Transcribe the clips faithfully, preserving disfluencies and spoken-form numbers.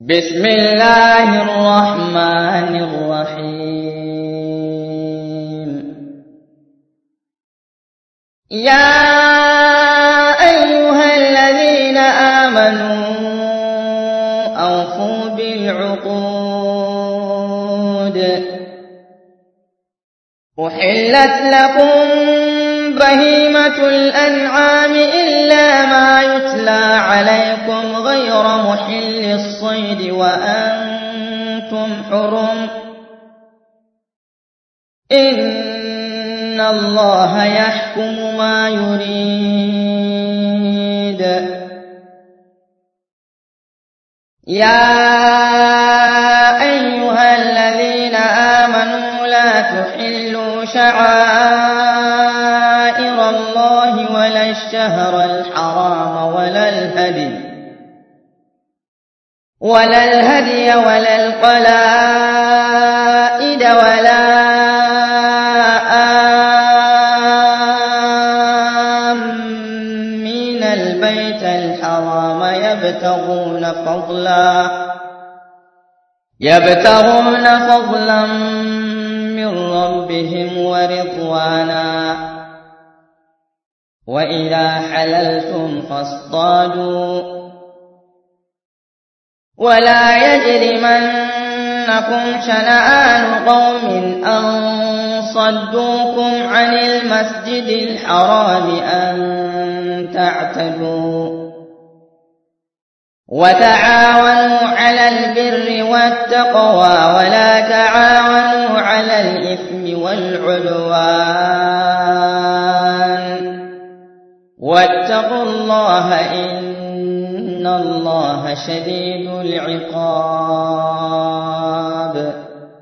بسم الله الرحمن الرحيم. يا أيها الذين آمنوا أوفوا بالعقود. أحلت لكم بهيمة الأنعام إلا ما يتلى عليكم غير محل الصيد وأنتم حرم. إن الله يحكم ما يريد. يا أيها الذين آمنوا لا تحلوا شعائر الله ولا الشهر الحرام ولا الهدي ولا الهدي ولا القلائد ولا آمين البيت الحرام يبتغون فضلا يبتغون فضلا من ربهم ورضوانا. وإذا حللتم فاصطادوا ولا يجرمنكم شنآن قوم أن صدوكم عن المسجد الحرام أن تعتدوا. وتعاونوا على البر والتقوى ولا تعاونوا على الإثم والعدوان. واتقوا الله إن الله شديد العقاب.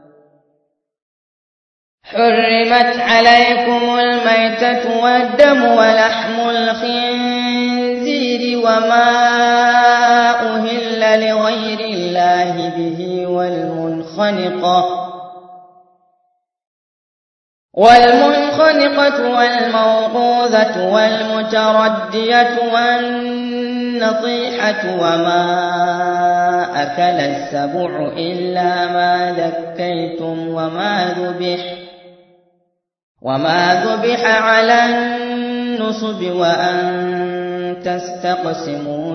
حرمت عليكم الميتة والدم ولحم الخنزير وما أهل لغير الله به والمنخنقة والمنخنقة والموقوذة والمتردية والنطيحة وما أكل السبع إلا ما ذكيتم وما ذبح وما ذبح على النصب وأن تستقسموا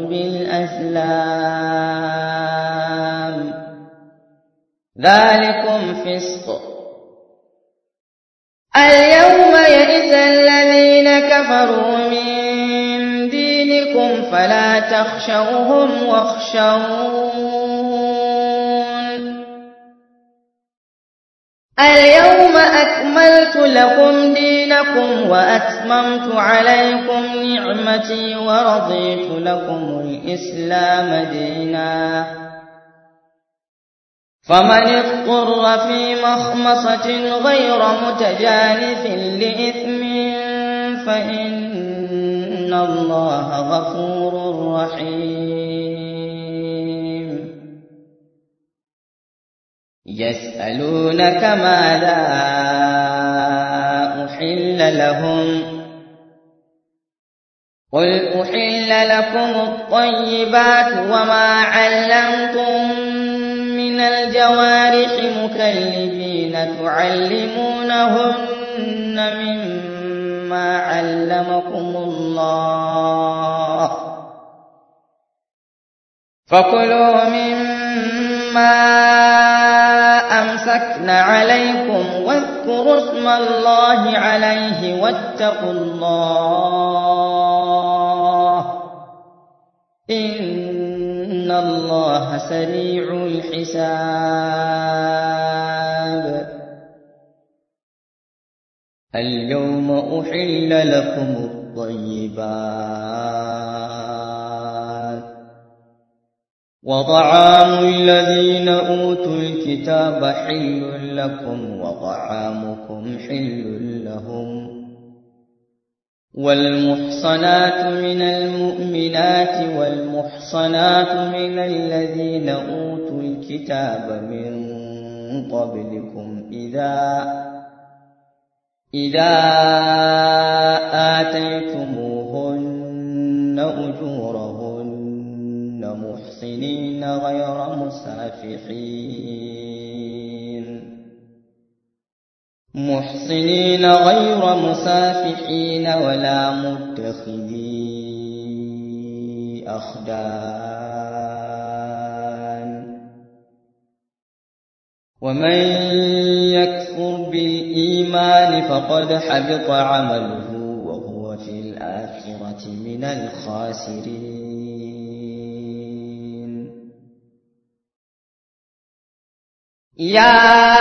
بالأزلام ذلكم فسق. اليوم يئس الذين كفروا من دينكم فلا تخشوهم واخشون. اليوم أكملت لكم دينكم وأتممت عليكم نعمتي ورضيت لكم الإسلام دينا. فمن اضطر في مخمصة غير متجانف لإثم فإن الله غفور رحيم. يسألونك ماذا أحل لهم قل أحل لكم الطيبات وما علمتم من الجوارح مكلبين تعلمونهن مما علمكم الله فكلوا مما أمسكن عليكم واذكروا اسم الله عليه واتقوا الله إن الله سريع الحساب. اليوم أحل لكم الطيبات وطعام الذين أوتوا الكتاب حل لكم وطعامكم حل لهم. والمحصنات من المؤمنات والمحصنات من الذين أوتوا الكتاب من قبلكم إذا إذا آتيتموهن أجورهن محصنين غير مسافحين محصنين غير مسافحين ولا متخذي أخدان ومن يكفر بالإيمان فقد حبط عمله وهو في الآخرة من الخاسرين. يا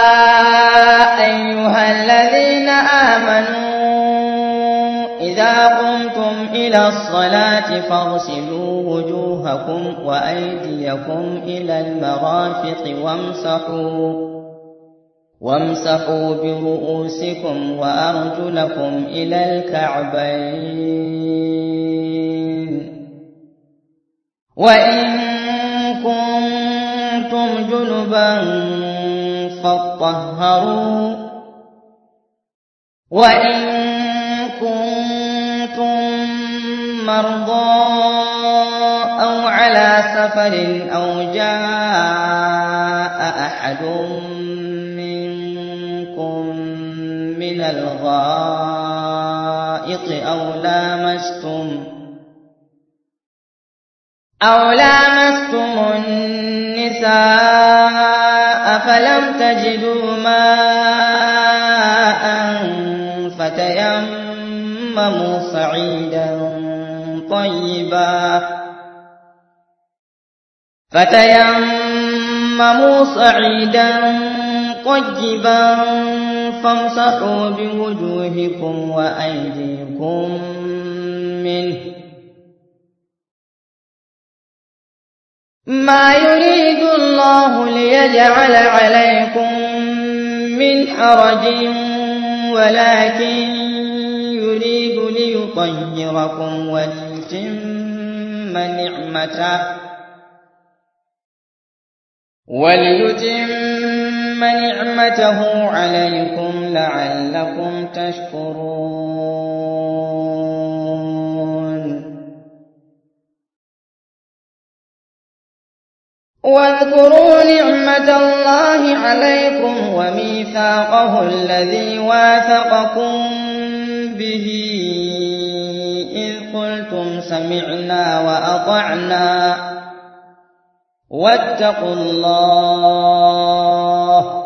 أيها الذين آمنوا إذا قمتم إلى الصلاة فاغسلوا وجوهكم وأيديكم إلى المرافق وامسحوا وامسحوا برؤوسكم وأرجلكم إلى الكعبين وإن كنتم جنبا فاطهروا وإن كنتم مرضى أو على سفر أو جاء أحد منكم من الغائط أو لامستم أو لامستم النساء فلم تجدوا ماء فتيمموا صعيدا طيبا فتيمموا صعيدا طيبا فامسحوا بوجوهكم وأيديكم منه ما يريد الله ليجعل عليكم من حرج ولكن يريد ليطهركم وليتم نعمته وليتم نعمته عليكم لعلكم تشكرون. واذكروا نعمة الله عليكم وميثاقه الذي واثقكم به إذ قلتم سمعنا وأطعنا واتقوا الله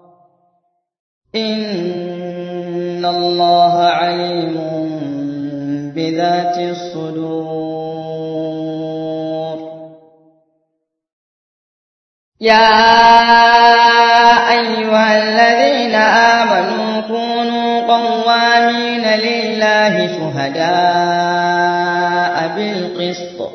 إن الله عليم بذات الصدور. يا أيها الذين آمنوا كونوا قوامين لله شهداء بالقسط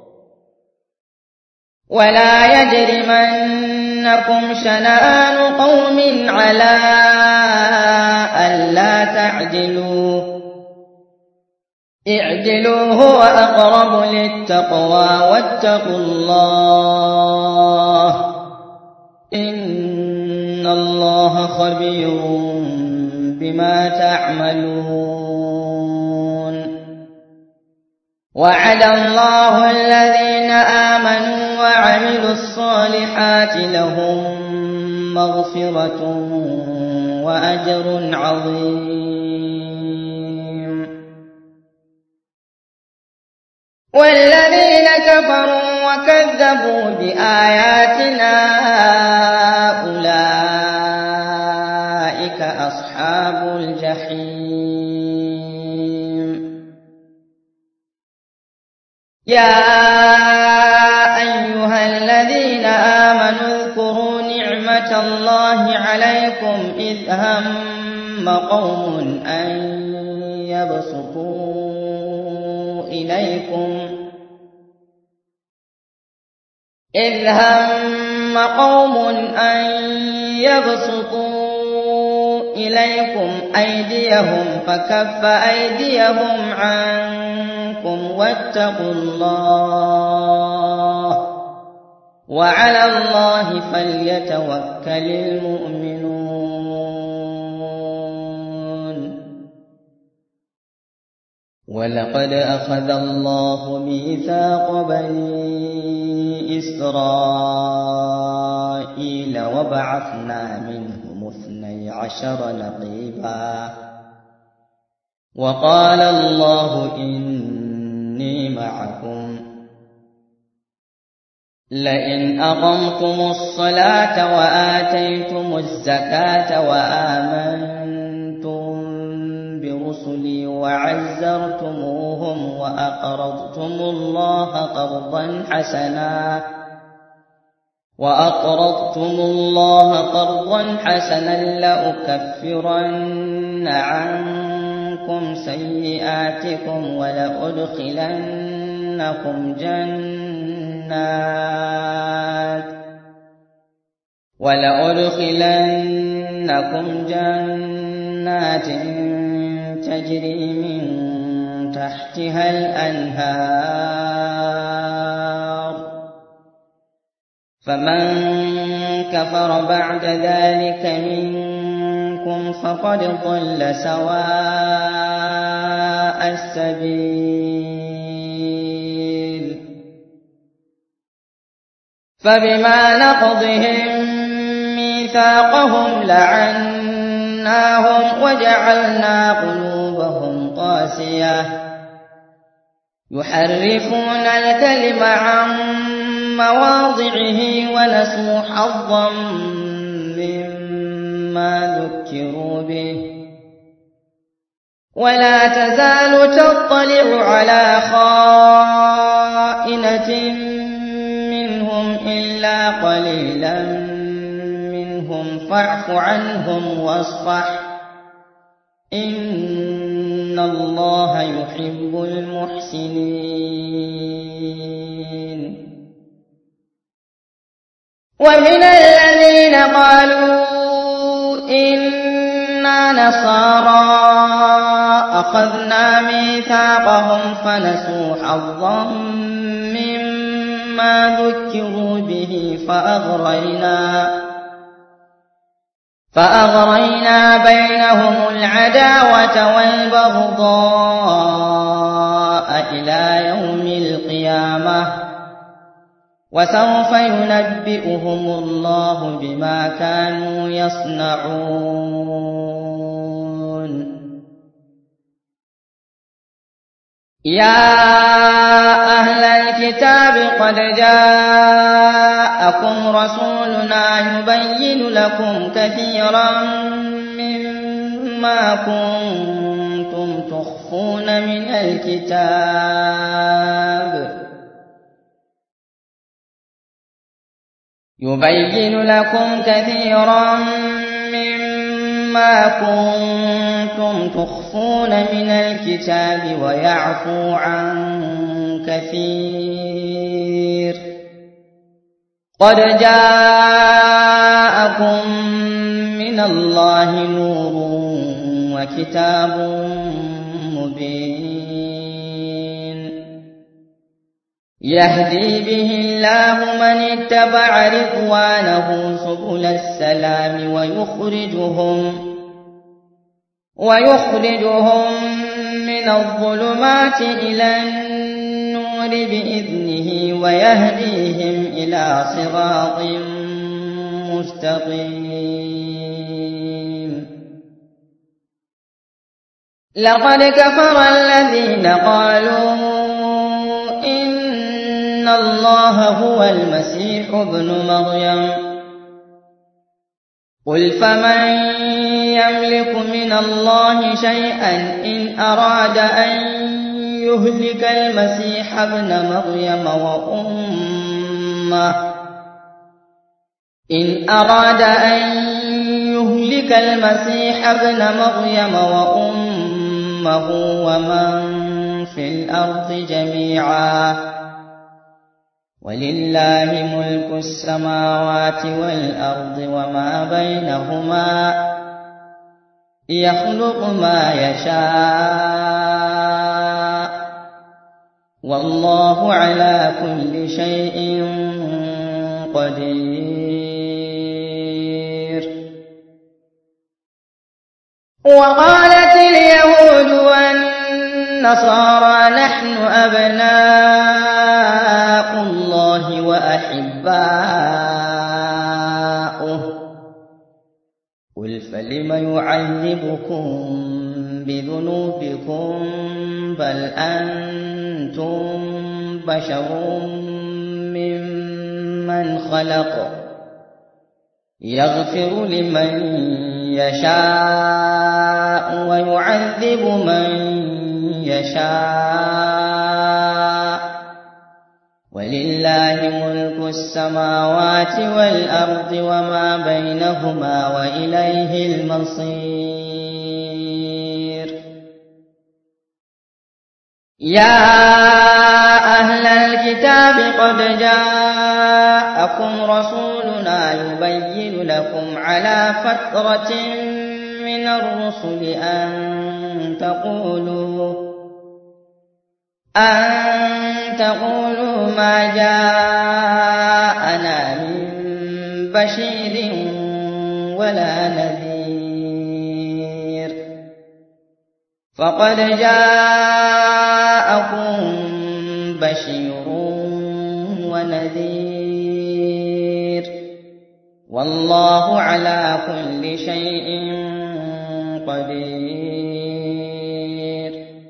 ولا يجرمنكم شنآن قوم على ألا تعدلوا اعدلوا هو أقرب للتقوى واتقوا الله إن الله خبير بما تعملون. وعد الله الذين آمنوا وعملوا الصالحات لهم مغفرة وأجر عظيم. والذين كفروا وكذبوا بآياتنا أولئك أصحاب الجحيم. يا أيها الذين آمنوا اذكروا نعمة الله عليكم إذ هم قوم أن يبسطوا إليكم إذ هم قوم أن يبسطوا إليكم أيديهم فكف أيديهم عنكم واتقوا الله وعلى الله فليتوكل المؤمنون. ولقد أخذ الله ميثاق بني إسرائيل وبعثنا منهم اثني عشر نقيبا وقال الله إني معكم لئن أقمتم الصلاة وآتيتم الزكاة وآمنتم برسلي وعزرتموهم وأقرضتم الله قرضا حسنا وأقرضتم الله قرضا حسنا لأكفرن عنكم سيئاتكم ولأدخلنكم جنات ولأدخلنكم جنات تجري من تحتها الأنهار فمن كفر بعد ذلك منكم فقد ضل سواء السبيل فبما نقضهم ميثاقهم لعناهم وجعلنا قلوبهم قاسية يحرفون الكلم عن مواضعه ونسوا حظا مما ذكروا به ولا تزال تطلع على خائنة منهم إلا قليلا منهم فاعف عنهم واصفح إن الله يحب المحسنين ومن الذين قالوا إنا نصارى أخذنا ميثاقهم فنسوا حظا مما ذكروا به فأغرينا فأغرينا بينهم العداوة والبغضاء إلى يوم القيامة وسوف ينبئهم الله بما كانوا يصنعون يا أهل الكتاب قد جاءكم رسولنا يبين لكم كثيرا مما كنتم تخفون من الكتاب يبين لكم كثيرا مما كنتم تخفون من الكتاب ويعفو عن كثير قد جاءكم من الله نور وكتاب مبين يهدي به الله من اتبع رضوانه سبل السلام ويخرجهم ويخرجهم من الظلمات إلى النور بإذنه ويهديهم إلى صراط مستقيم لقد كفر الذين قالوا إن الله هو المسيح ابن مريم قل فمن يملك من الله شيئا إن أراد أن يهلك المسيح ابن مريم وأمه إن أراد أن يهلك المسيح ابن مريم وأمه ومن في الأرض جميعا ولله ملك السماوات والأرض وما بينهما يخلق ما يشاء والله على كل شيء قدير وقالت اليهود والنصارى نحن أبناء الله وأحباؤه قل فلم يعذبكم بذنوبكم بل أنتم بشر ممن خلق يغفر لمن يشاء ويعذب من يشاء ولله ملك السماوات والأرض وما بينهما وإليه المصير يا أهل الكتاب قد جاءكم رسولنا يبين لكم على فترة من الرسل أن تقولوا أن تقولوا ما جاءنا من بشير ولا نذير فقد جاءكم بشير ونذير والله على كل شيء قدير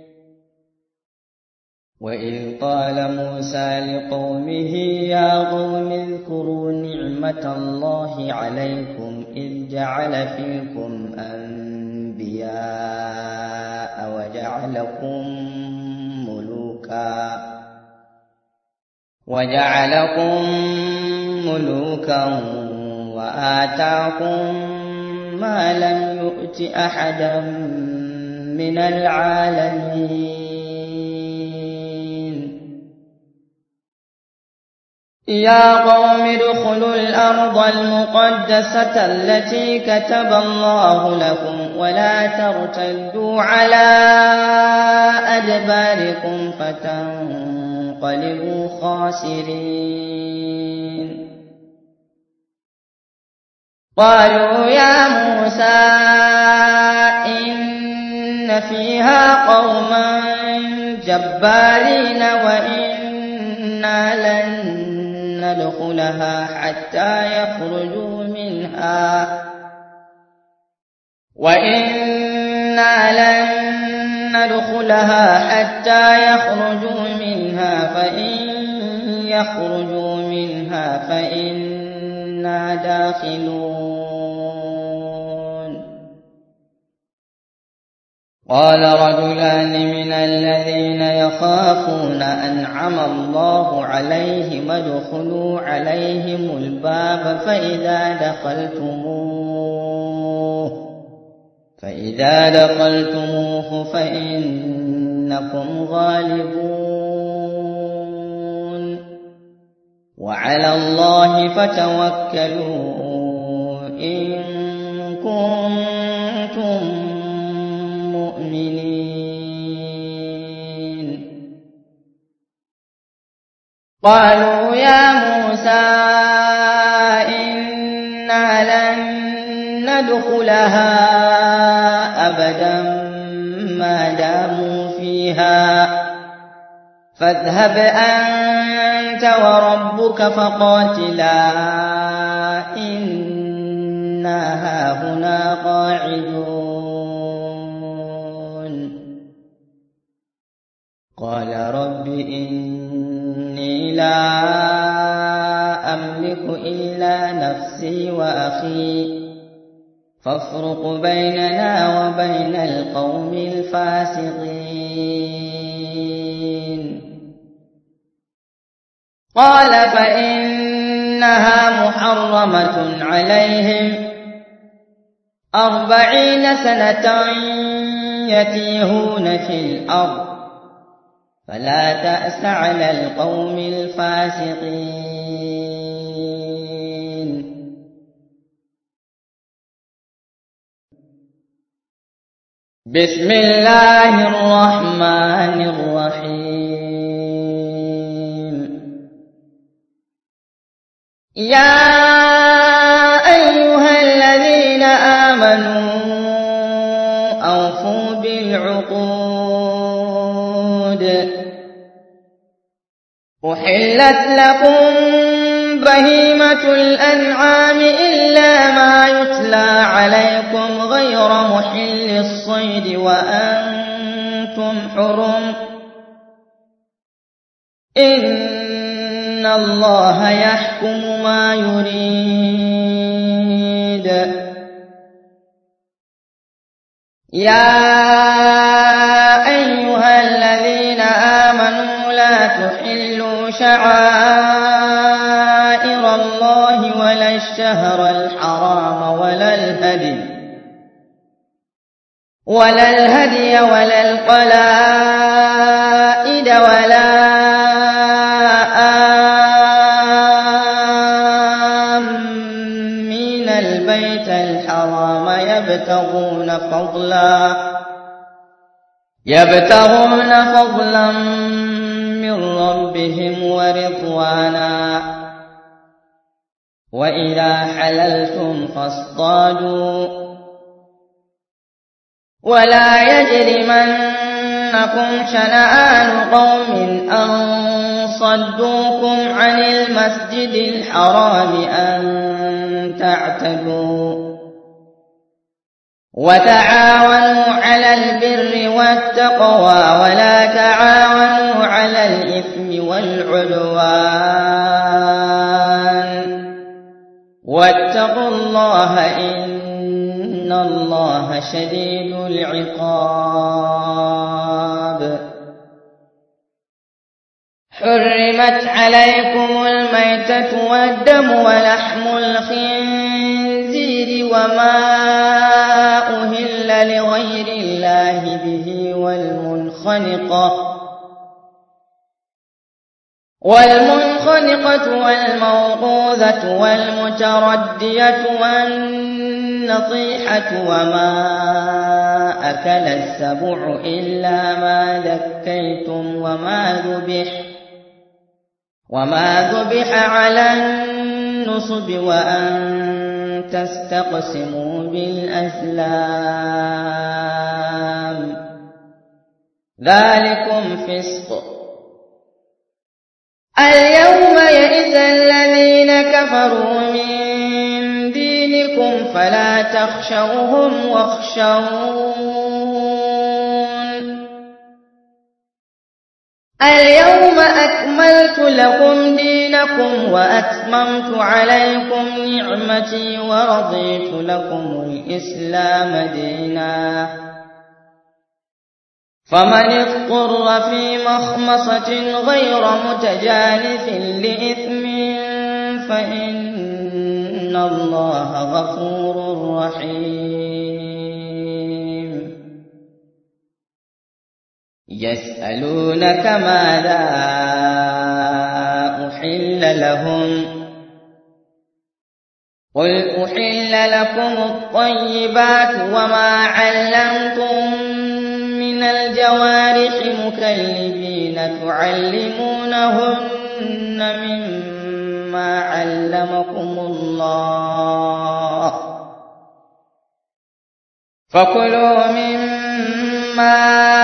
وإذ قال موسى لقومه يا قوم اذكروا نعمة الله عليكم إذ جعل فيكم أنبياء وجعلكم ملوكا وجعلكم ملوكا وآتاكم ما لم يؤت أحدا من العالمين يا قوم ادخلوا الأرض المقدسة التي كتب الله لكم ولا ترتدوا على أدباركم فتنقلبوا خاسرين قالوا يا موسى إن فيها قوما جبارين وإنا لن ندخلها حتى يخرجوا منها وإنا لن ندخلها حتى يخرجوا منها فإن يخرجوا منها فإنا داخلون قال رجلان من الذين يخافون أنعم الله عليهم ادخلوا عليهم الباب فإذا دخلتموه فإذا دخلتموه فإنكم غالبون وعلى الله فتوكلوا إن كنتم مؤمنين قالوا يا موسى إنا لن ندخلها أبدا ما داموا فيها فاذهب أنت وربك فقاتلا إنا هاهنا قاعدون قال رب إني لا أملك إلا نفسي وأخي فافرق بيننا وبين القوم الفاسقين قال فإنها محرمة عليهم أربعين سنة يتيهون في الأرض فلا تأس على القوم الفاسقين بسم الله الرحمن الرحيم يا أيها الذين آمنوا أوفوا بالعقود أحلت لكم بهيمة الأنعام إلا ما يتلى عليكم غير محل الصيد وأنتم حرم إن الله يحكم ما يريد. يا أيها الذين آمنوا لا تحلوا شعائر الله ولا الشهر الحرام ولا الهدي ولا الهدي ولا القلائد ولا آمين البيت الحرام يبتغون فضلا يبتغون فضلا من ربهم ورضوانا وإذا حللتم فاصطادوا ولا يجرمنكم شنآن قوم أن صدوكم عن المسجد الحرام أن تعتدوا وتعاونوا على البر والتقوى ولا تعاونوا على الإثم والعدوان واتقوا الله إن الله شديد العقاب. حرمت عليكم الميتة والدم ولحم الخنزير وما أهل لغير الله به والمنخنقة والمنخنقة والموقوذة والمتردية والنطيحة وما أكل السبع إلا ما ذكيتم وما ذبح وما ذبح على النصب وأن تستقسموا بالأزلام ذلكم فسق. اليوم يئس الذين كفروا من دينكم فلا تخشوهم واخشون اليوم أكملت لكم دينكم وأتممت عليكم نعمتي ورضيت لكم الإسلام دينا فمن اضطر في مخمصة غير متجانف لإثم فإن الله غفور رحيم. يسألونك ماذا أحل لهم قل أحل لكم الطيبات وما علمتم من الجوارح مكلبين تعلمونهن مما علمكم الله فكلوا مما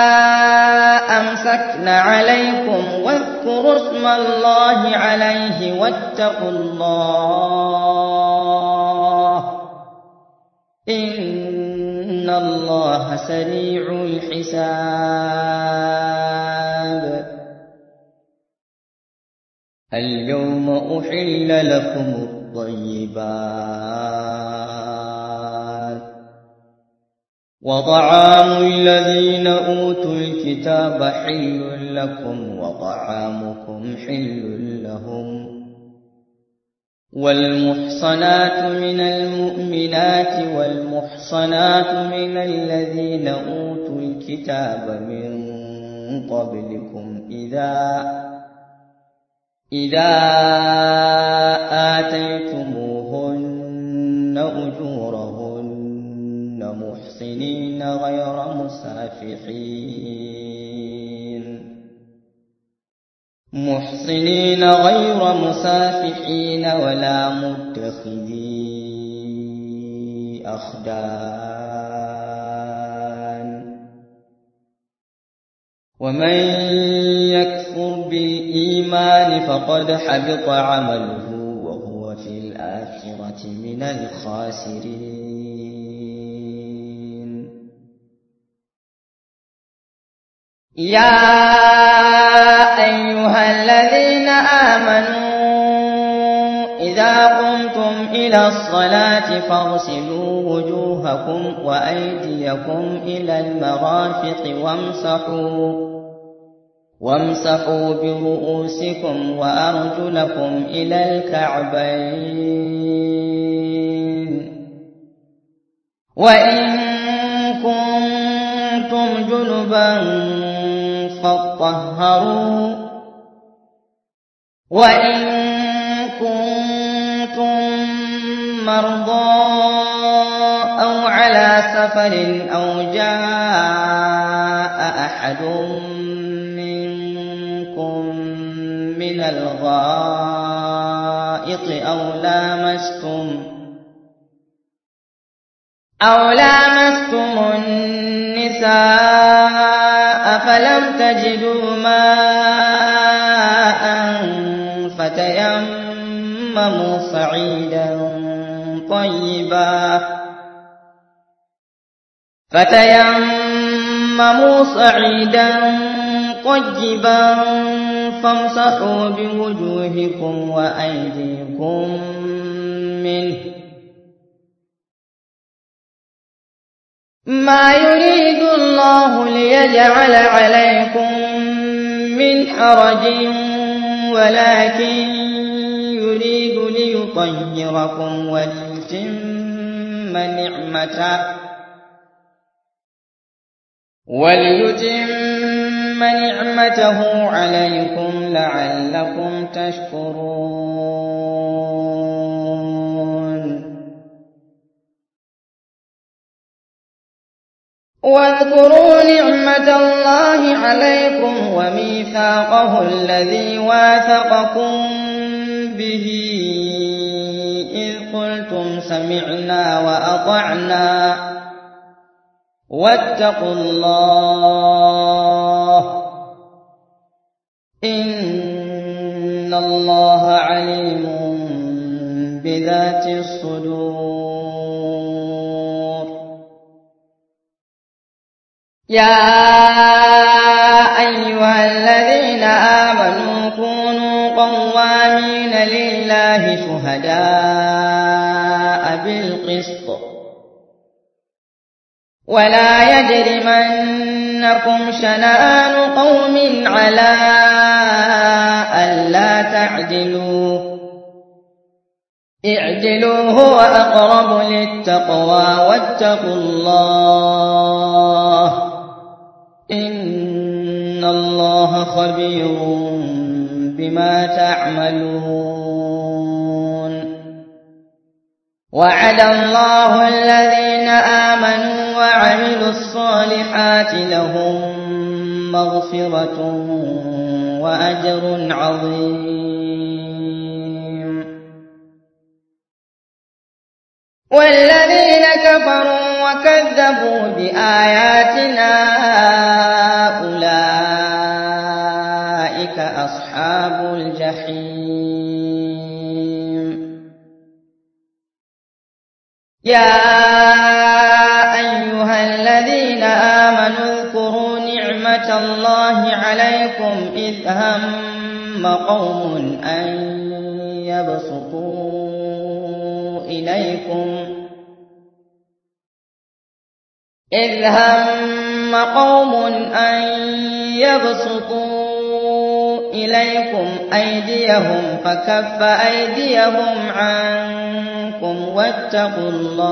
أمسكن عليكم واذكروا اسم الله عليه واتقوا الله إن الله سريع الحساب. اليوم أحل لكم الطيبات وطعام الذين أوتوا الكتاب حل لكم وطعامكم حل لهم والمحصنات من المؤمنات والمحصنات من الذين أوتوا الكتاب من قبلكم إذا إذا آتيتموهن أجورهن محصنين غير مسافحين محصنين غير مسافحين ولا متخذي أخدان ومن يكفر بالإيمان فقد حبط عمله وهو وفي الآخرة من الخاسرين. يا أيها الذين آمنوا إذا قمتم إلى الصلاة فاغسلوا وجوهكم وأيديكم إلى المرافق وامسحوا وامسحوا برؤوسكم وأرجلكم إلى الكعبين، وإن كنتم جنبا فاطهروا، وإن كنتم مرضى أو على سفر أو جاء أحد منكم من الغائط أو لامستم أو لامستم النساء فلم تجدوا ماء فتيمموا صعيدا طيبا فتيمموا صعيدا طيبا فامسحوا بوجوهكم وأيديكم منه، ما يريد الله ليجعل عليكم من حرج ولكن يريد ليطهركم وليتم نعمته وليتم نعمته عليكم لعلكم تشكرون. واذكروا نعمة الله عليكم وميثاقه الذي واثقكم به إذ قلتم سمعنا وأطعنا واتقوا الله إن الله عليم بذات الصدور. يا أيها الذين آمنوا كونوا قوامين لله شهداء بالقسط ولا يجرمنكم شنآن قوم على ألا تعدلوا اعدلوا هو أقرب للتقوى واتقوا الله إن الله خبير بما تعملون. وعد الله الذين آمنوا وعملوا الصالحات لهم مغفرة وأجر عظيم. والذين كفروا وكذبوا بآياتنا أولئك أصحاب الجحيم. يا أيها الذين آمنوا اذكروا نعمة الله عليكم إذ هم قوم أن يبسطوا إليكم إذ هم قوم أن يبسطوا إليكم أيديهم فكف أيديهم عنكم واتقوا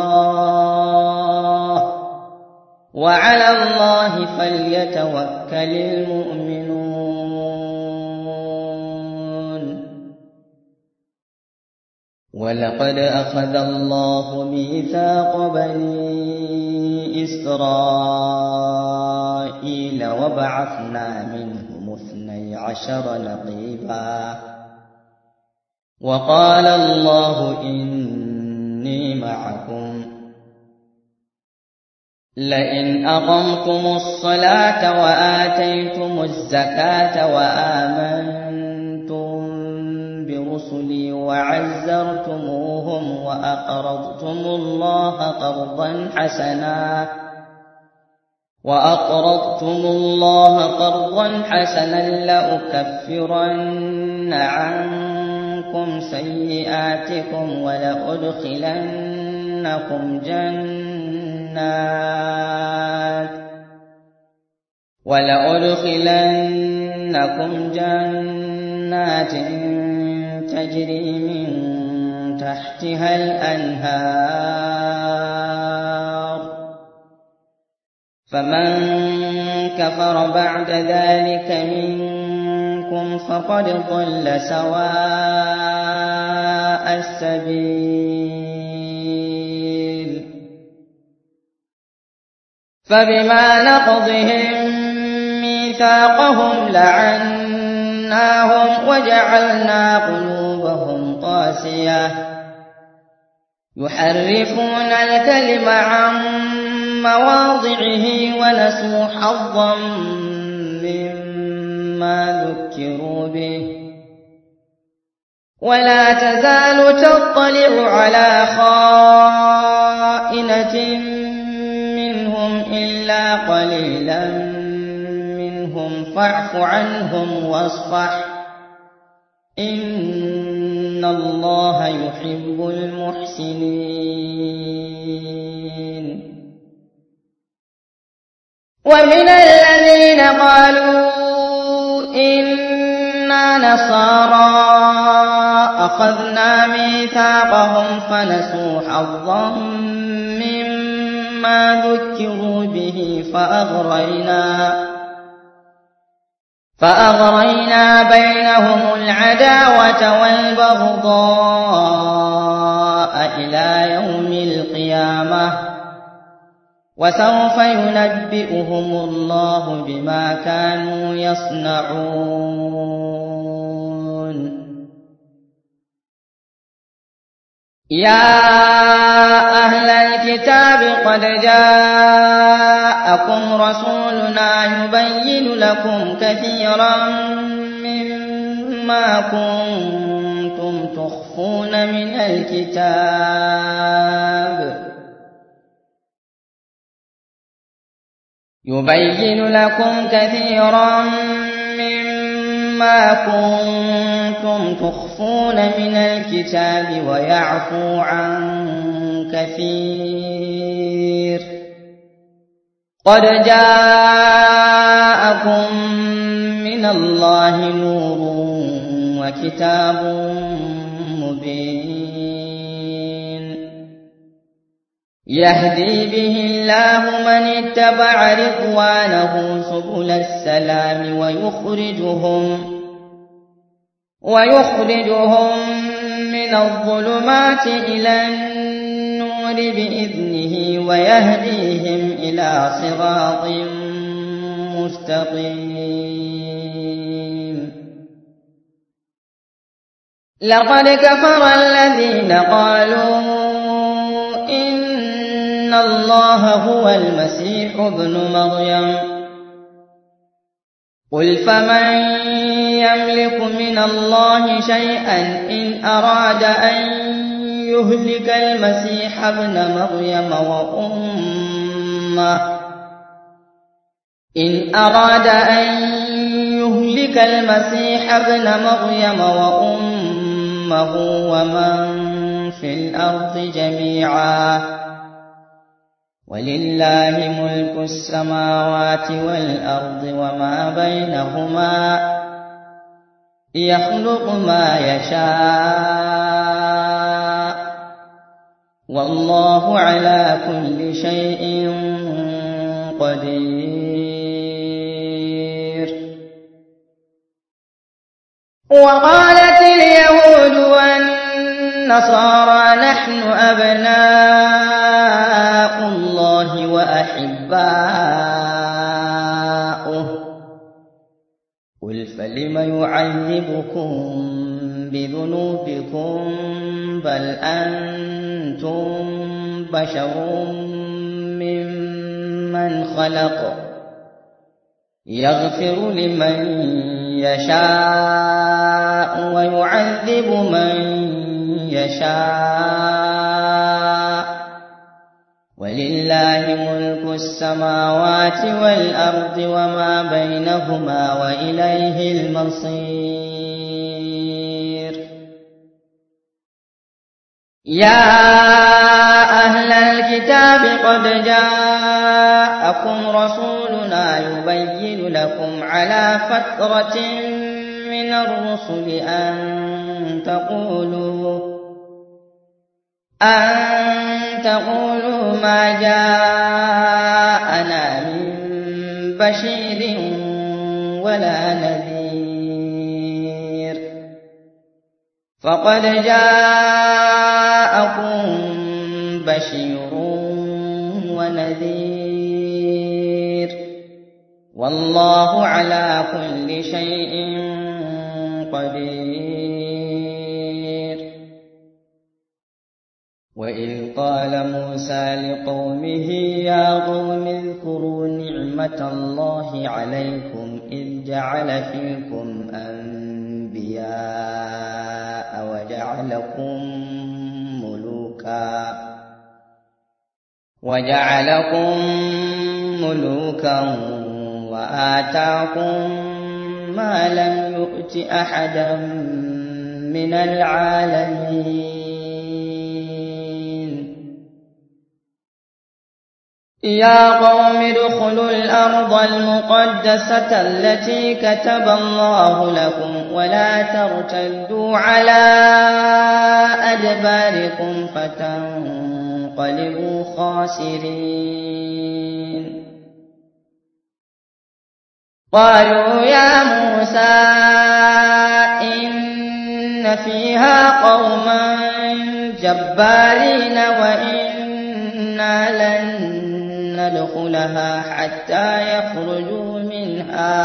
الله وعلى الله فليتوكل المؤمنون. ولقد أخذ الله ميثاق بني إسرائيل وبعثنا منهم اثني عشر نقيبا وقال الله إني معكم لئن أقمتم الصلاة وآتيتم الزكاة وآمنتم برسلي وعزرتموهم وأقرضتم الله قرضا حسنا وأقرضتم الله قرضا حسنا لأكفرن عنكم سيئاتكم ولأدخلنكم جنات ولأدخلنكم جنات تجري من تحتها الأنهار فمن كفر بعد ذلك منكم فقد ضل سواء السبيل فبما نقضهم ميثاقهم لعناهم وجعلنا قلوبهم قاسية يحرفون الكلم عن مواضعه ونسوا حظا مما ذكروا به ولا تزال تطلع على خائنة منهم إلا قليلا منهم فاعف عنهم واصفح إن الله يحب المحسنين ومن الذين قالوا إنا نصارى أخذنا ميثاقهم فنسوا حظا مما ذكروا به فأغرينا فأغرينا بينهم العداوة والبغضاء إلى يوم القيامة وسوف ينبئهم الله بما كانوا يصنعون يا أهل الكتاب قد جاءكم رسولنا يبين لكم كثيرا مما كنتم تخفون من الكتاب يبين لكم كثيرا مما كنتم تخفون من الكتاب ويعفو عن كثير قد جاءكم من الله نور وكتاب مبين يهدي به الله من اتبع رضوانه سبل السلام ويخرجهم ويخرجهم من الظلمات إلى النور بإذنه ويهديهم إلى صراط مستقيم لقد كفر الذين قالوا إن الله هو المسيح ابن مريم قل فمن يملك من الله شيئا إن أراد أن يهلك المسيح ابن مريم وأمه إن أراد أن يهلك المسيح ابن مريم وأمه ومن في الأرض جميعا ولله ملك السماوات والأرض وما بينهما يخلق ما يشاء والله على كل شيء قدير وقالت اليهود والنصارى نحن أبناء الله وأحباؤه قل فلم يعذبكم بذنوبكم بل أنتم بشر ممن خلق يغفر لمن يشاء ويعذب من يشاء ولله ملك السماوات والأرض وما بينهما وإليه المصير يا أهل الكتاب قد جاءكم رسولنا يبين لكم على فترة من الرسل أن تقولوا أن تقولوا ما جاءنا من بشير ولا نذير فقد جاءكم بشير ونذير والله على كل شيء قدير وإذ قال موسى لقومه يا قوم اذكروا نعمة الله عليكم إذ جعل فيكم أنبياء وجعلكم ملوكا وجعلكم ملوكا وآتاكم ما لم يؤت أحدا من العالمين يا قوم ادخلوا الأرض المقدسة التي كتب الله لكم ولا ترتدوا على أدباركم فتنقلبوا خاسرين قالوا يا موسى إن فيها قوما جبارين وإنا لن ندخلها حتى يخرجوا منها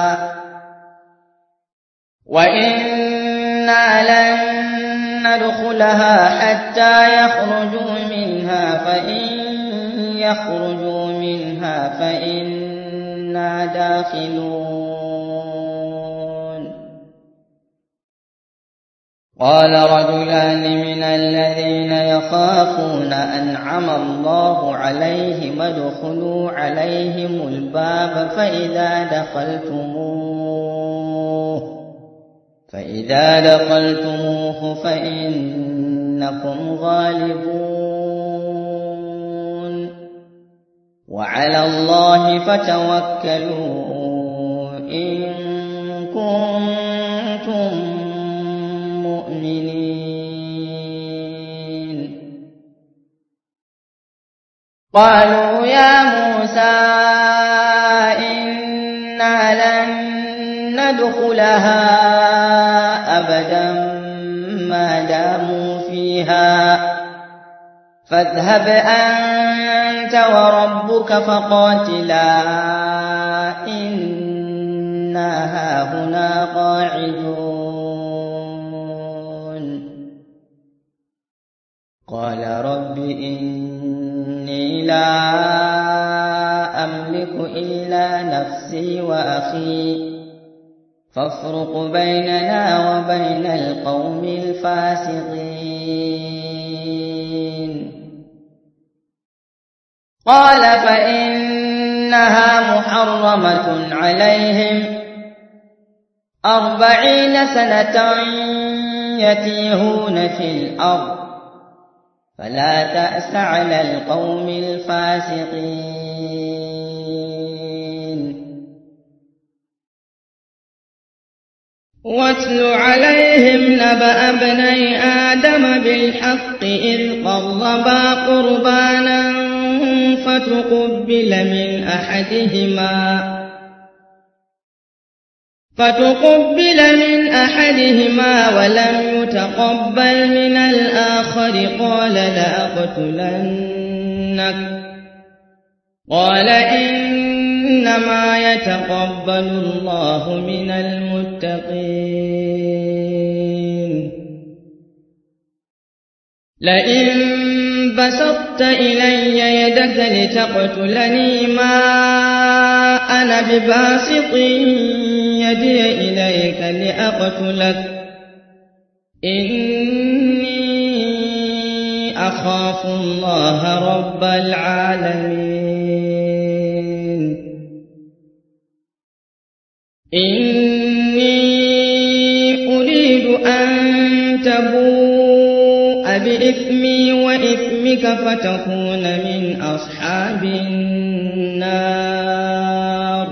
وإنا لن ندخلها حتى يخرجوا منها فإن يخرجوا منها فإنا داخلون قال رجلان من الذين يخافون أنعم الله عليهم ادخلوا عليهم الباب فإذا دخلتموه فإذا دخلتموه فإنكم غالبون وعلى الله فتوكلوا إن كنتم مؤمنين قالوا يا موسى إنا لن ندخلها أبدا ما داموا فيها فاذهب أنت وربك فقاتلا إنا هاهنا قاعدون قال رب إني لا أملك إلا نفسي وأخي فافرق بيننا وبين القوم الفاسقين قال فإنها محرمة عليهم أربعين سنة يتيهون في الأرض فلا تأس على القوم الفاسقين واتل عليهم نبأ ابني آدم بالحق إذ قربا قربانا فتقبل من أحدهما فتقبل من أحدهما ولم يتقبل من الآخر قال لأقتلنك قال إنما يتقبل الله من المتقين لئن بسطت إلي يدك لتقتلني ما أنا بباسط يدي إليك لأقتلك إني أخاف الله رب العالمين إني أريد أن تبوء بإثمي وإثمك فتكون من أصحاب النار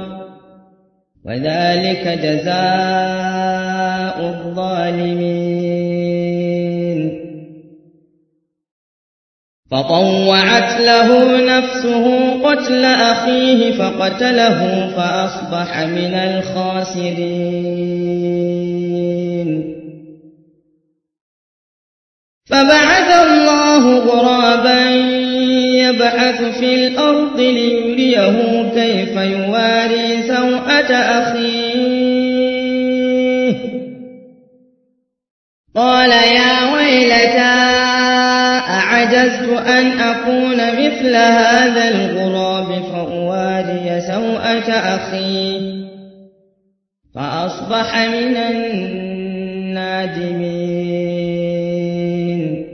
وذلك جزاء الظالمين فطوعت له نفسه قتل أخيه فقتله فأصبح من الخاسرين فبعث الله غرابا يبحث في الأرض ليريه كيف يواري سوءة أخيه قال يا ويلتى أعجزت أن أكون مثل هذا الغراب فأواري سوءة أخي فأصبح من النادمين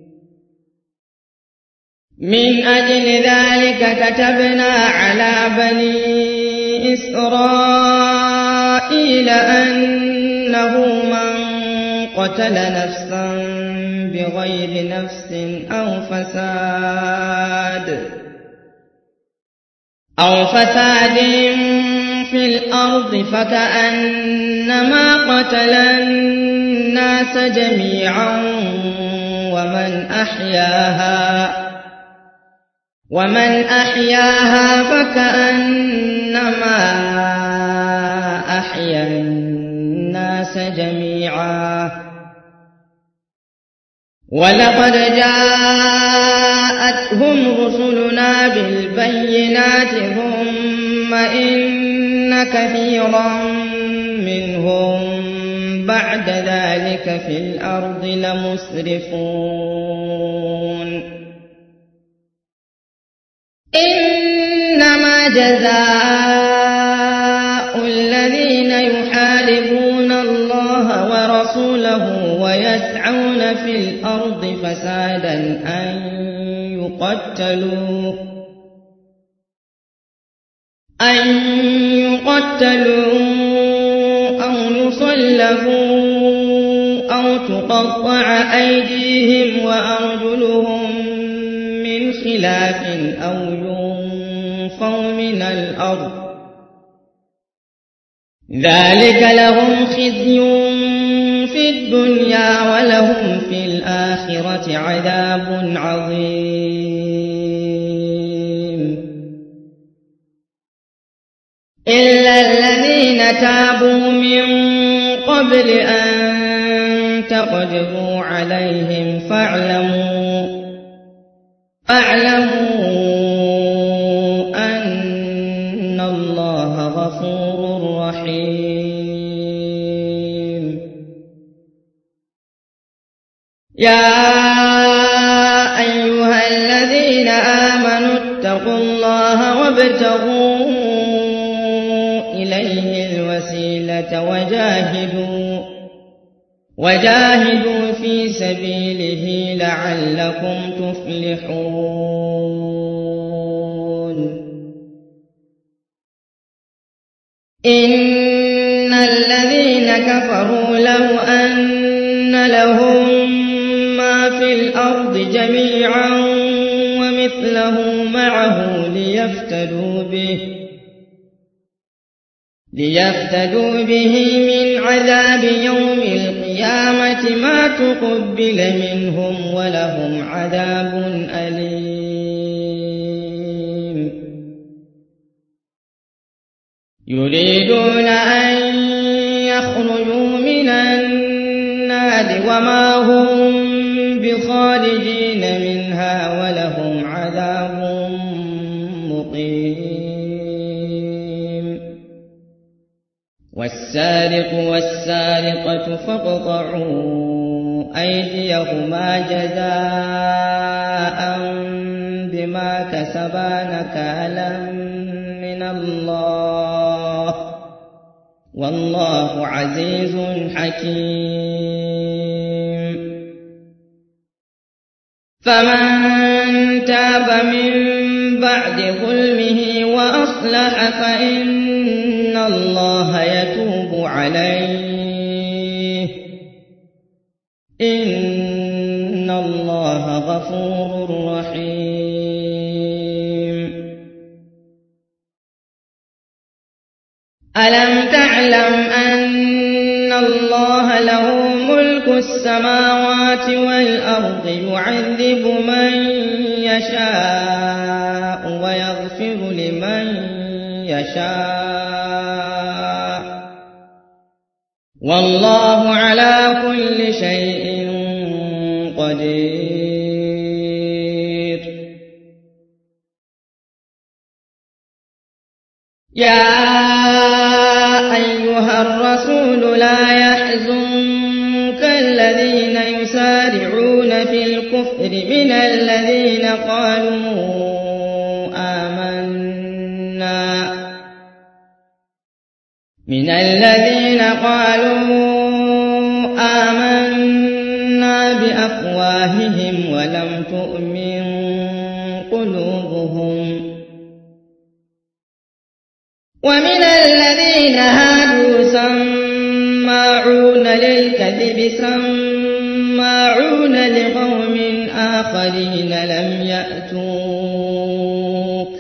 من أجل ذلك كتبنا على بني إسرائيل أنه من قتل نفسا بغير نفس أو فساد أو فساد في الأرض فكأنما قتل الناس جميعا ومن أحياها ومن أحياها فكأنما أحيا الناس جميعا ولقد جاءتهم رسلنا بالبينات ثم إن كثيرا منهم بعد ذلك في الأرض لمسرفون إنما جزاء الذين يحاربون الله ورسوله ويسعون في الأرض فسادا أن يقتلوا أن يقتلوا أو يصلبوا أو تقطع أيديهم وأرجلهم من خلاف أو ينفوا من الأرض ذلك لهم خزي في الدنيا ولهم في الآخرة عذاب عظيم إلا الذين تابوا من قبل أن تقدروا عليهم فاعلموا فاعلموا أن الله غفور رحيم يا أيها الذين آمنوا اتقوا الله وابتغوا إليه الوسيلة وجاهدوا وجاهدوا في سبيله لعلكم تفلحون إن الذين كفروا لو أن لهم ما في الأرض جميعا ومثله معه ليفتدوا به ليفتدوا به من عذاب يوم القيامة ما تقبل منهم ولهم عذاب أليم يريدون أن يخرجوا من النار وما هم بخارجين منها ولهم عذاب مقيم والسارق والسارقة فاقطعوا أيديهما جزاء بما كسبا نكالا من الله والله عزيز حكيم فمن تاب من بعد ظلمه وأصلح فإن الله يتوب عليه إن الله غفور رحيم. ألم تعلم أن الله له ملك السماوات والأرض يعذب من يشاء ويغفر لمن يشاء والله على كل شيء قدير. يا أيها الرسول لا يحزنك الذين يسارعون في الكفر من الذين قالوا آمنا من الذين قالوا آمنا بأفواههم ولم تؤمن قلوبهم ومن الذين هادوا سماعون للكذب سماعون لقوم آخرين لم يأتوك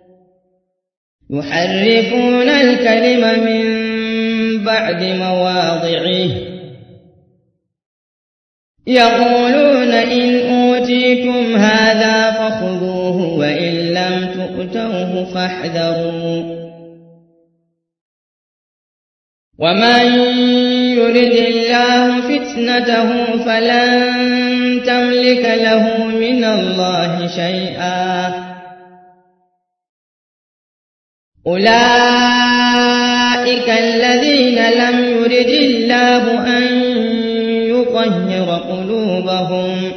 يحرفون الكلم من بعد مواضعه يقولون إن أوتيتم هذا فخذوه وإن لم تؤتوه فاحذروا ومن يرد الله فتنته فلن تملك له من الله شيئا أولئك الذين لم يرد الله أن يطهر قلوبهم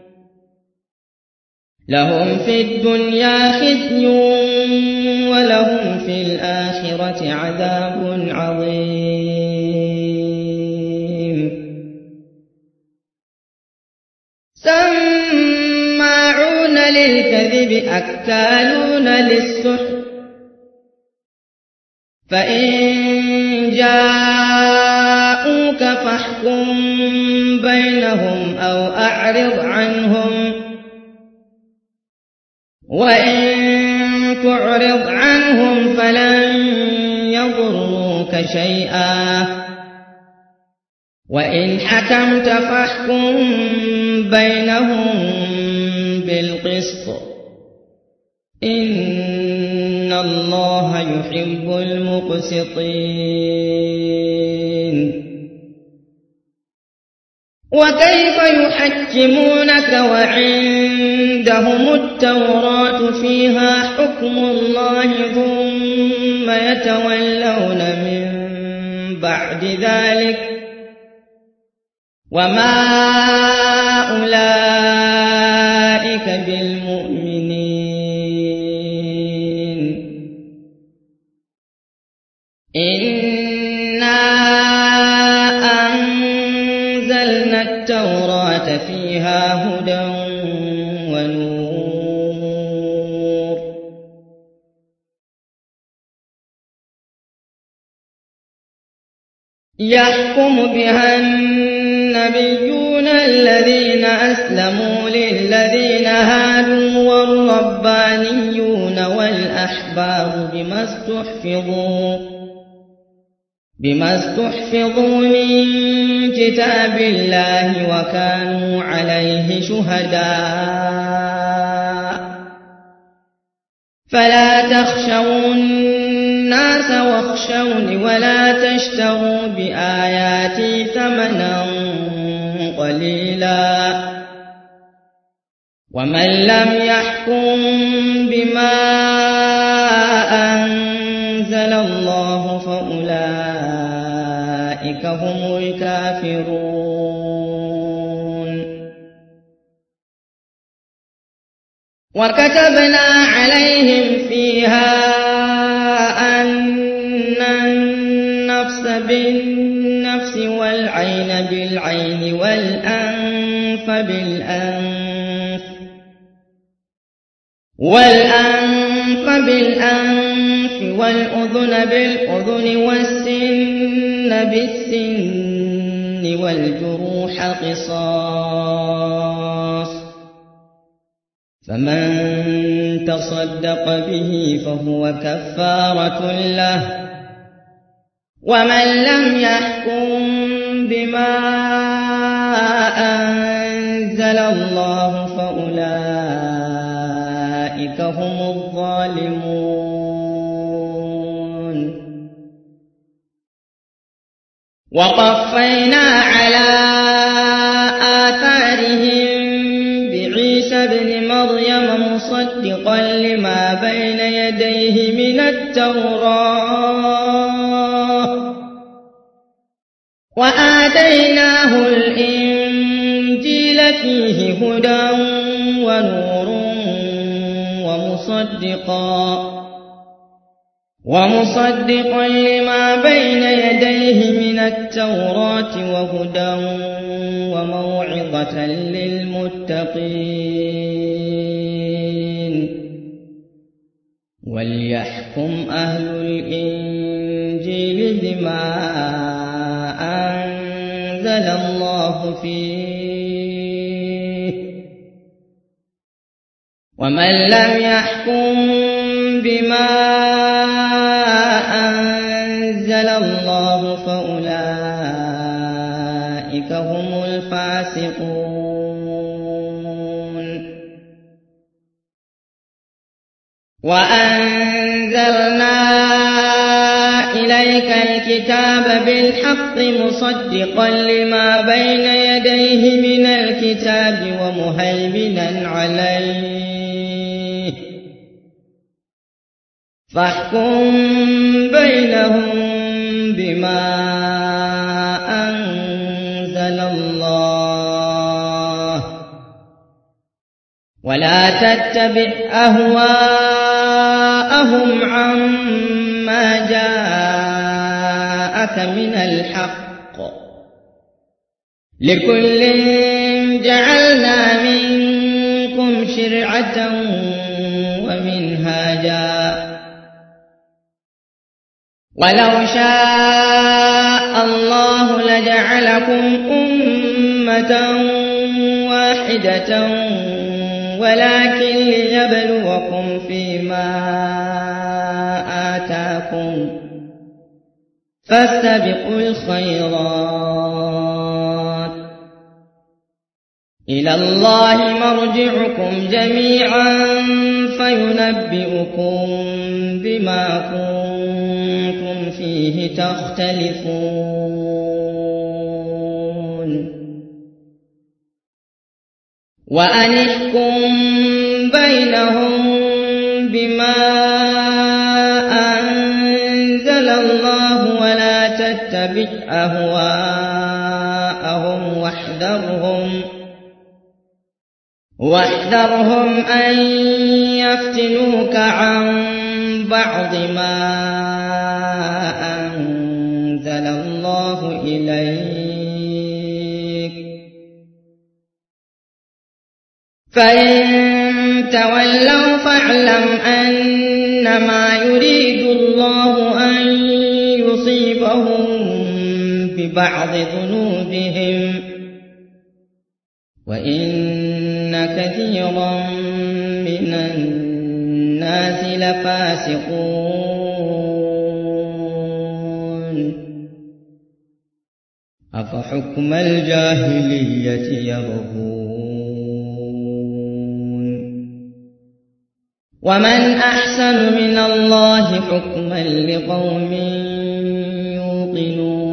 لهم في الدنيا خزي ولهم في الآخرة عذاب عظيم. سماعون للكذب أكالون للسحت فإن جاءوك فاحكم بينهم أو أعرض عنهم وإن تعرض عنهم فلن يضروك شيئا وإن حكمت فاحكم بينهم بالقسط إن الله يحب المقسطين. وكيف يحكمونك وعندهم التوراة فيها حكم الله ثم يتولون من بعد ذلك وما أولئك بالمؤمنين. إنا أنزلنا التوراة فيها هدى ونور يحكم بها النبيون الذين أسلموا للذين هادوا والربانيون والأحبار بما استحفظوا بما استحفظوا من كتاب الله وكانوا عليه شهداء فلا تخشوا الناس واخشوني ولا تشتروا بآياتي ثمنا قليلا ومن لم يحكم بما أنزل الله فأولئك هم الكافرون. وكتبنا عليهم فيها أن النفس بالنفس والعين بالعين والأنف بالأنف والأنف بالأنف والأذن بالأذن والسن بالسن والجروح قصاص فمن تصدق به فهو كفارة له ومن لم يحكم بما أنزل الله فأولئك هم الظالمون. وقفينا على آثارهم بعيسى ابن مريم مصدقا لما بين يديه من التوراة وآتيناه الإنجيل فيه هدى ونور ومصدقا ومصدقا لما بين يديه من التوراة وهدى وموعظة للمتقين. وليحكم أهل الإنجيل بما أنزل الله فيه ومن لم يحكم بما أنزل الله فأولئك هم الفاسقون. وأنزلنا إليك الكتاب بالحق مصدقا لما بين يديه من الكتاب ومهيمنا عليه فاحكم بينهم بما أنزل الله ولا تتبع أهواءهم عما جاءك من الحق لكل جعلنا منكم شرعة ومنهاجا ولو شاء الله لجعلكم أمة واحدة ولكن ليبلوكم فيما آتاكم فاستبقوا الخيرات إلى الله مرجعكم جميعا فينبئكم بما كنتم فيه تختلفون. وأن احكم بينهم بما أنزل الله ولا تتبع أهواءهم واحذرهم واحذرهم أن يفتنوك عن بعض ما أنزل الله إليك فإن تولوا فاعلم أنما يريد الله أن يصيبهم ببعض ذنوبهم وإن كثيرا من الناس لفاسقون. أفحكم الجاهلية يبغون ومن أحسن من الله حكما لقوم يوقنون.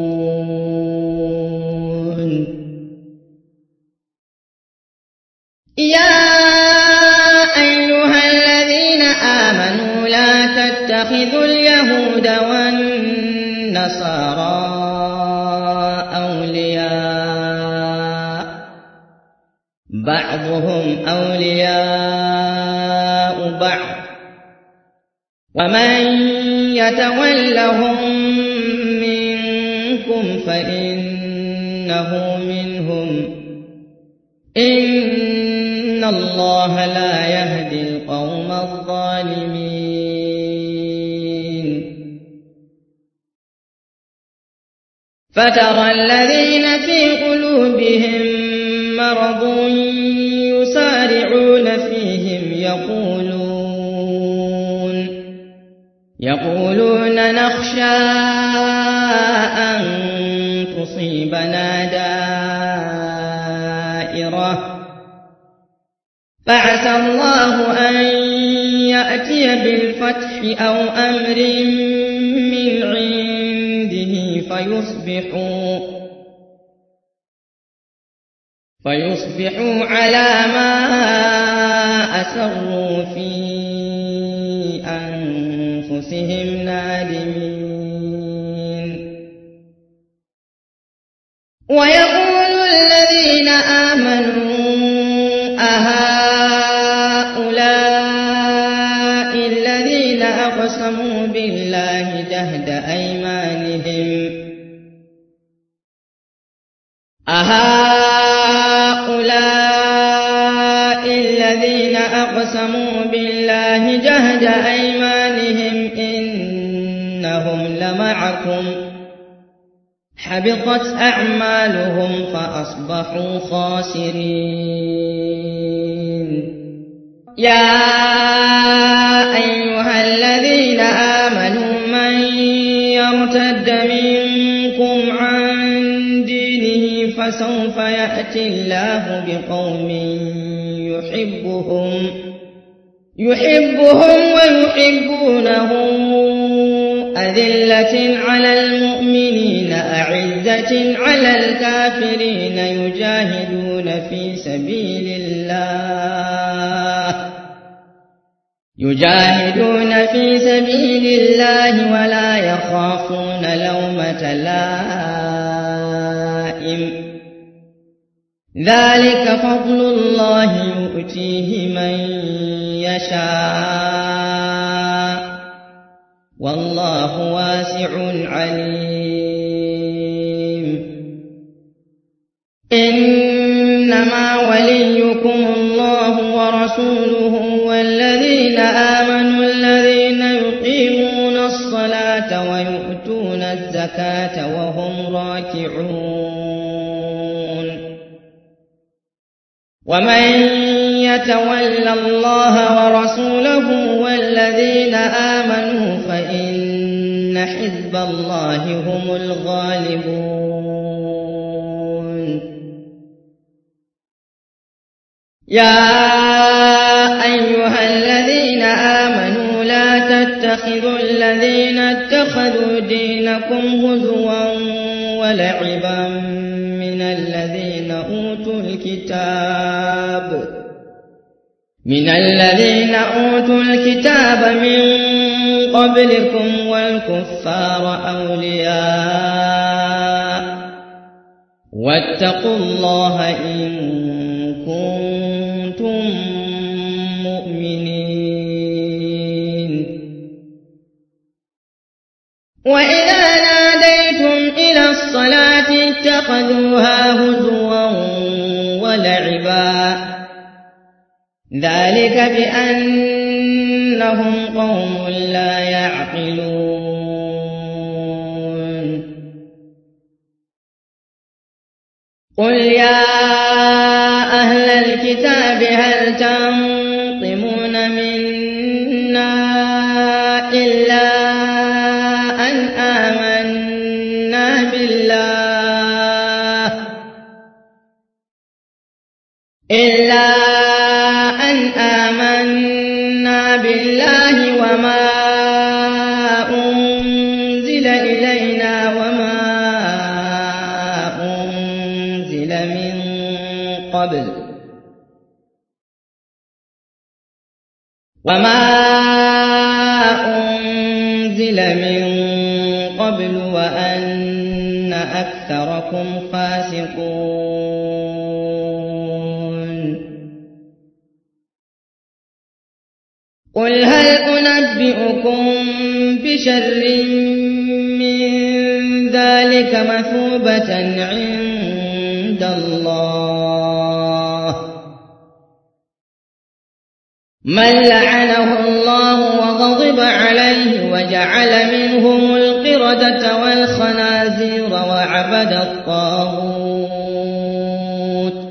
يا أيها الذين آمنوا لا تتخذوا اليهود والنصارى أولياء بعضهم أولياء بعض ومن يتولهم منكم فإنه منهم إن الله لا يهدي القوم الظالمين. فترى الذين في قلوبهم مرض يسارعون فيهم يقولون يقولون نخشى أن تصيبنا دائرة فعسى الله أن يأتي بالفتح أو أمر من عنده فيصبحوا فيصبحوا على ما أسروا في أنفسهم نادمين. ويقول الذين آمنوا أهؤلاء الذين أقسموا بالله جهد أيمانهم أهؤلاء الذين أقسموا بالله جهد أيمانهم إنهم لمعكم حبطت أعمالهم فأصبحوا خاسرين. يا أيها الذين آمنوا من يرتد منكم عن دينه فسوف يأتي الله بقوم يحبهم يحبهم ويحبونه أذلة على المؤمنين أعزة على الكافرين يجاهدون في سبيل الله يجاهدون في سبيل الله ولا يخافون لومة لائم ذلك فضل الله يؤتيه من يشاء والله واسع عليم. إنما وليكم الله ورسوله والذين آمنوا الذين يقيمون الصلاة ويؤتون الزكاة وهم راكعون. ومن يتول الله ورسوله والذين آمنوا فإن حزب الله هم الغالبون. يا أيها الذين آمنوا لا تتخذوا الذين اتخذوا دينكم هزوا ولعبا من الذين أوتوا الكتاب من الذين أوتوا الكتاب من قبلكم والكفار أولياء واتقوا الله إن كنتم مؤمنين. وإذا ناديتم إلى الصلاة اتخذوها هزوا ولعبا ذلك بأنهم قوم لا يعقلون. قل يا أهل الكتاب هل تنقمون منا إلا أن آمنا بالله إلا أن آمنا بالله وما أنزل إلينا وما أنزل من قبل وما أنزل من قبل وأن أكثركم فاسقون. قل هل أنبئكم بشر من ذلك مثوبة عند الله من لعنه الله وغضب عليه وجعل منهم القردة والخنازير وعبد الطاغوت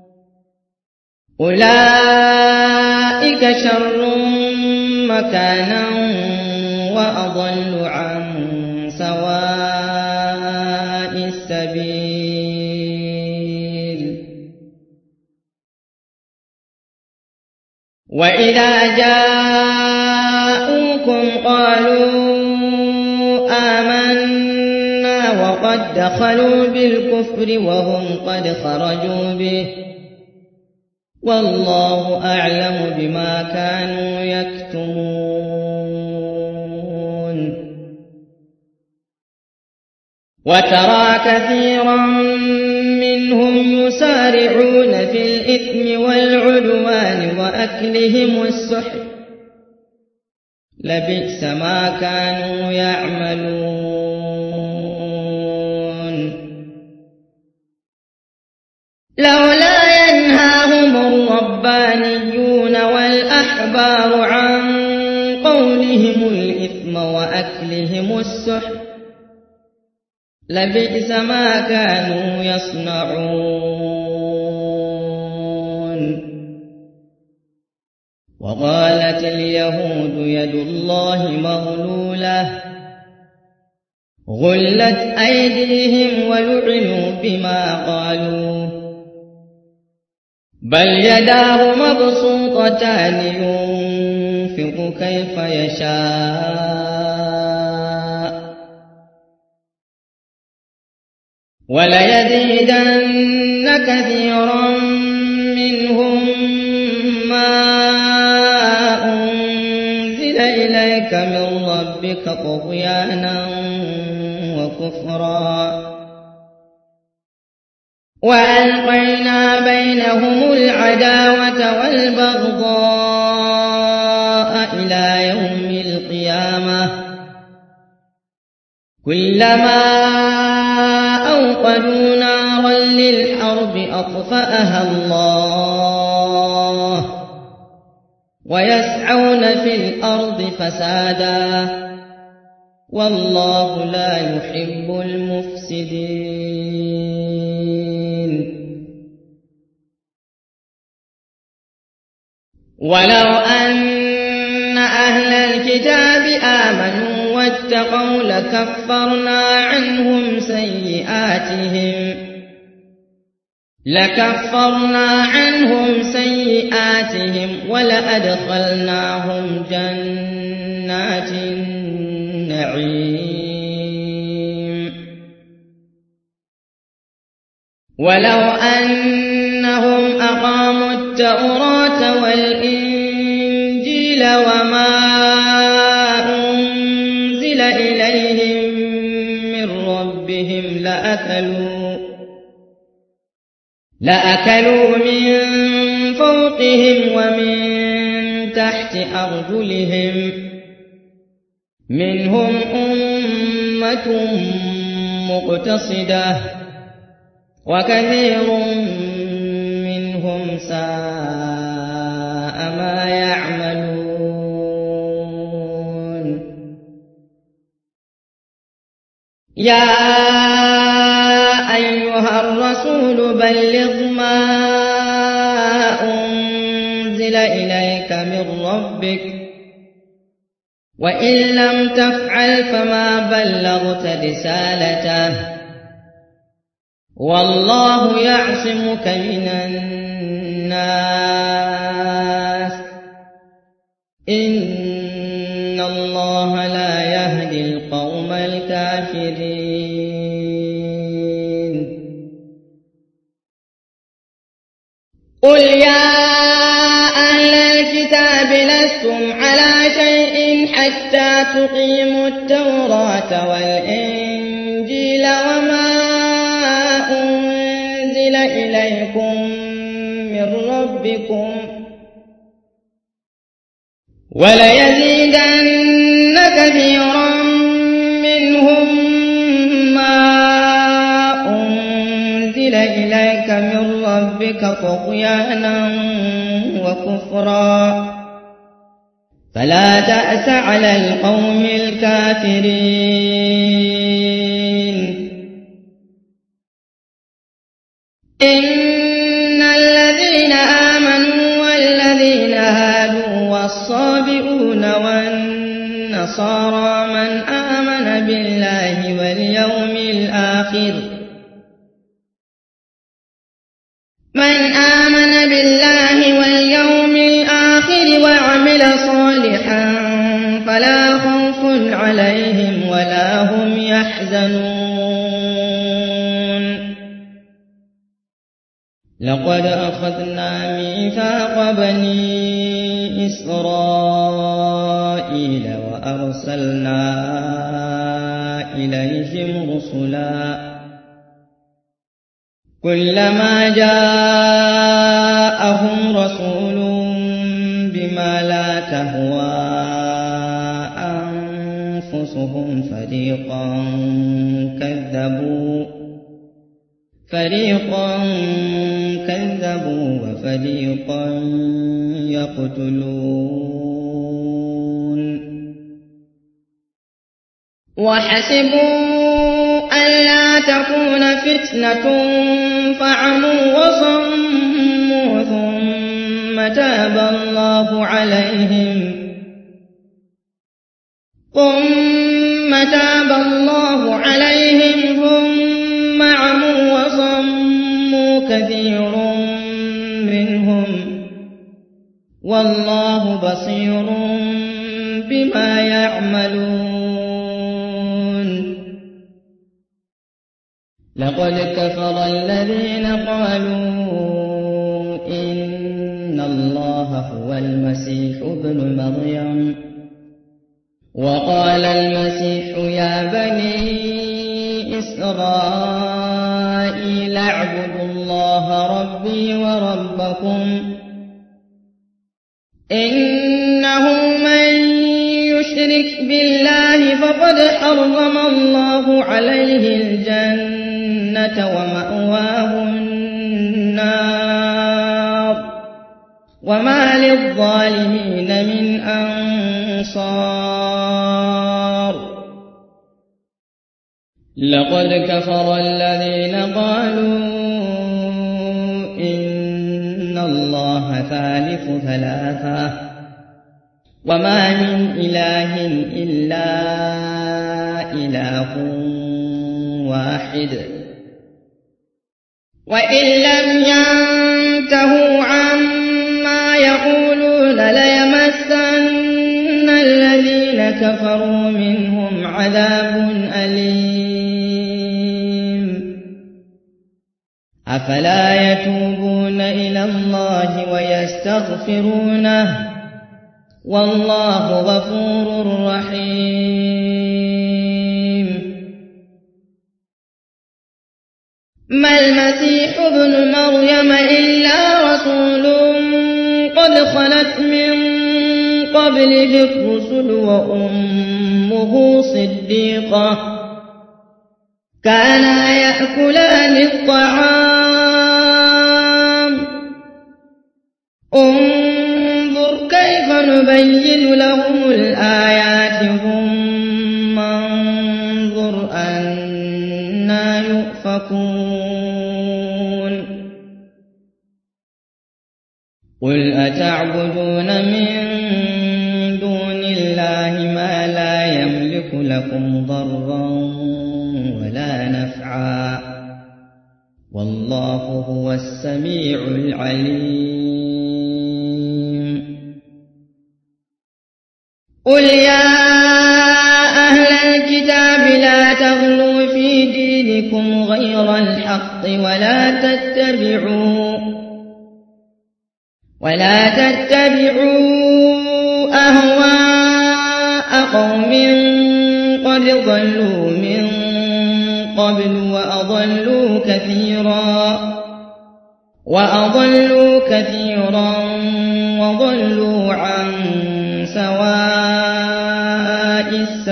أولئك شر مكانا وأضل عن سواء السبيل وإذا جاءوكم قالوا آمنا وقد دخلوا بالكفر وهم قد خرجوا به والله أعلم بما كانوا يكتمون وترى كثيرا منهم يسارعون في الإثم والعدوان وأكلهم السحت لبئس ما كانوا يعملون لولا ينهاهم الربانيون والأحبار عن قولهم الإثم وأكلهم السحت لبئس ما كانوا يصنعون وقالت اليهود يد الله مغلولة غلت أيديهم ولعنوا بما قالوا بل يداه مبسوطتان ينفق كيف يشاء وليزيدن كثيرا منهم ما أنزل إليك من ربك طغيانا وكفرا وألقينا بينهم العداوة والبغضاء إلى يوم القيامة كلما أوقدوا نارا للحرب أطفأها الله ويسعون في الأرض فسادا والله لا يحب المفسدين ولو أن أهل الكتاب آمنوا واتقوا لكفرنا عنهم سيئاتهم لكفرنا عنهم سيئاتهم ولأدخلناهم جنات النعيم ولو أنهم أقاموا التوراة والإنجيل وما أنزل إليهم من ربهم لأكلوا لأكلوا من فوقهم ومن تحت أرجلهم منهم أمة مقتصدة وكثير منهم ساء ما يعملون يا أيها الرسول بلغ ما أنزل إليك من ربك وإن لم تفعل فما بلغت رسالته والله يعصمك من الناس إن الله لا يهدي القوم الكافرين قل يا أهل الكتاب لستم على شيء حتى تقيموا التوراة والإنجيل وما أنزل إليكم من ربكم وليزيدن كثيرا منهم ما أنزل إليك من ربك طغيانا وكفرا فلا تأس على القوم الكافرين إن الذين آمنوا والذين هادوا والصابئون والنصارى من آمن بالله واليوم الآخر من آمن بالله واليوم الآخر وعمل صالحا فلا خوف عليهم ولا هم يحزنون لقد أخذنا ميثاق بني إسرائيل وأرسلنا إليهم رسلا كلما جاءهم رسول بما لا تهوى أنفسهم فريقا كذبوا فريقا كذبوا وفريقا يقتلون وحسبوا ألا تكون فتنة فعموا وصموا ثم تاب الله عليهم ثم تاب الله عليهم ثم عموا وصموا كثير منهم والله بصير بما يعملون لقد كفر الذين قالوا إن الله هو المسيح ابن مريم وقال المسيح يا بني إسرائيل اعبدوا الله ربي وربكم إنه من يشرك بالله فقد حرم الله عليه الجنة ومأواه النار وما للظالمين من أنصار لقد كفر الذين قالوا إن الله ثالث ثلاثة وما من إله إلا إله واحد وإن لم ينتهوا عما يقولون ليمسن الذين كفروا منهم عذاب أليم أفلا يتوبون إلى الله ويستغفرونه والله غفور رحيم ما المسيح ابن مريم إلا رسول قد خلت من قبله الرسل وأمه صديقة كانا يأكلان الطعام انظر كيف نبين لهم الآيات ثم انظر أنا يؤفكون قل أتعبدون من دون الله ما لا يملك لكم ضرا ولا نفعا والله هو السميع العليم قل يا أهل الكتاب لا تغلوا في دينكم غير الحق ولا تتبعوا ولا تتبعوا أهواء قوم قد ضلوا من قبل وأضلوا كثيرا وأضلوا كثيرا وضلوا عن سواء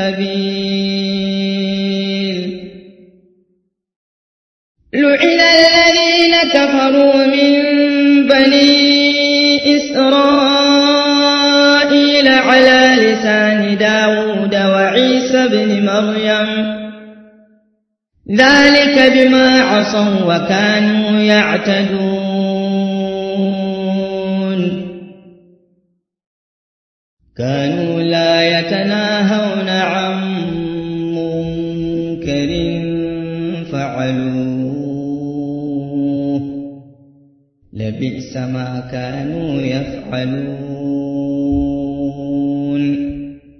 السبيل لعن الذين كفروا من بني إسرائيل على لسان داود وعيسى بن مريم ذلك بما عصوا وكانوا يعتدون كانوا لا يتناهون عن منكر فعلوه لبئس ما كانوا يفعلون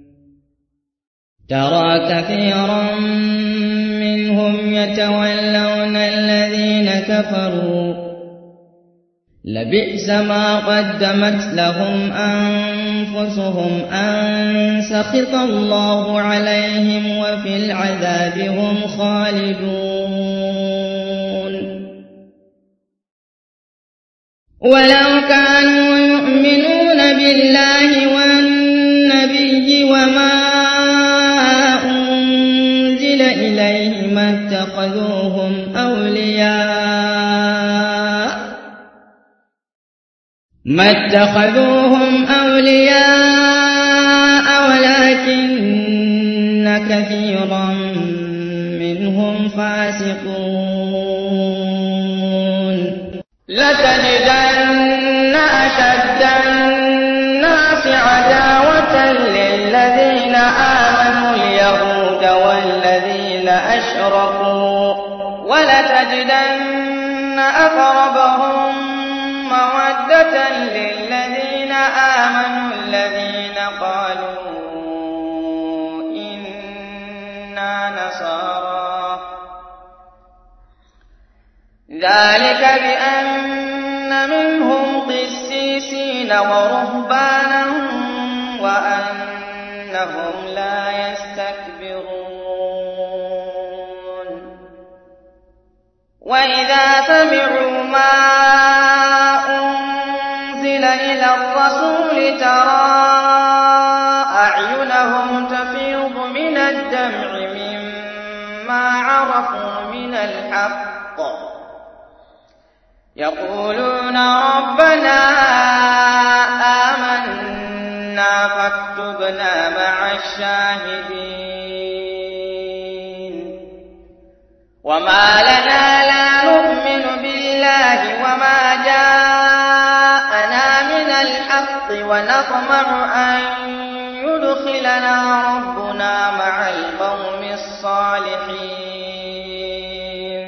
ترى كثيرا منهم يتولون الذين كفروا لبئس ما قدمت لهم أنفسهم أن سخط الله عليهم وفي العذاب هم خالدون ولو كانوا يؤمنون بالله والنبي وما أنزل إليه ما اتخذوهم أولياء ما اتخذوهم أولياء ولكن كثيرا منهم فاسقون لتجدن أشد الناس عداوة للذين آمنوا اليهود والذين أشركوا ولتجدن أقربهم مودة للذين آمنوا الذين قالوا إنا نصارى ذلك بأن منهم قسيسين ورهبانا وأنهم لا يستكبرون وإذا سمعوا ما أنزل إلى الرسول ترى أعينهم تفيض من الدمع مما عرفوا من الحق يقولون ربنا آمنا فاكتبنا مع الشاهدين وما لنا لا نؤمن بالله وما جاءنا من الحق ونطمع أن يدخلنا ربنا مع القوم الصالحين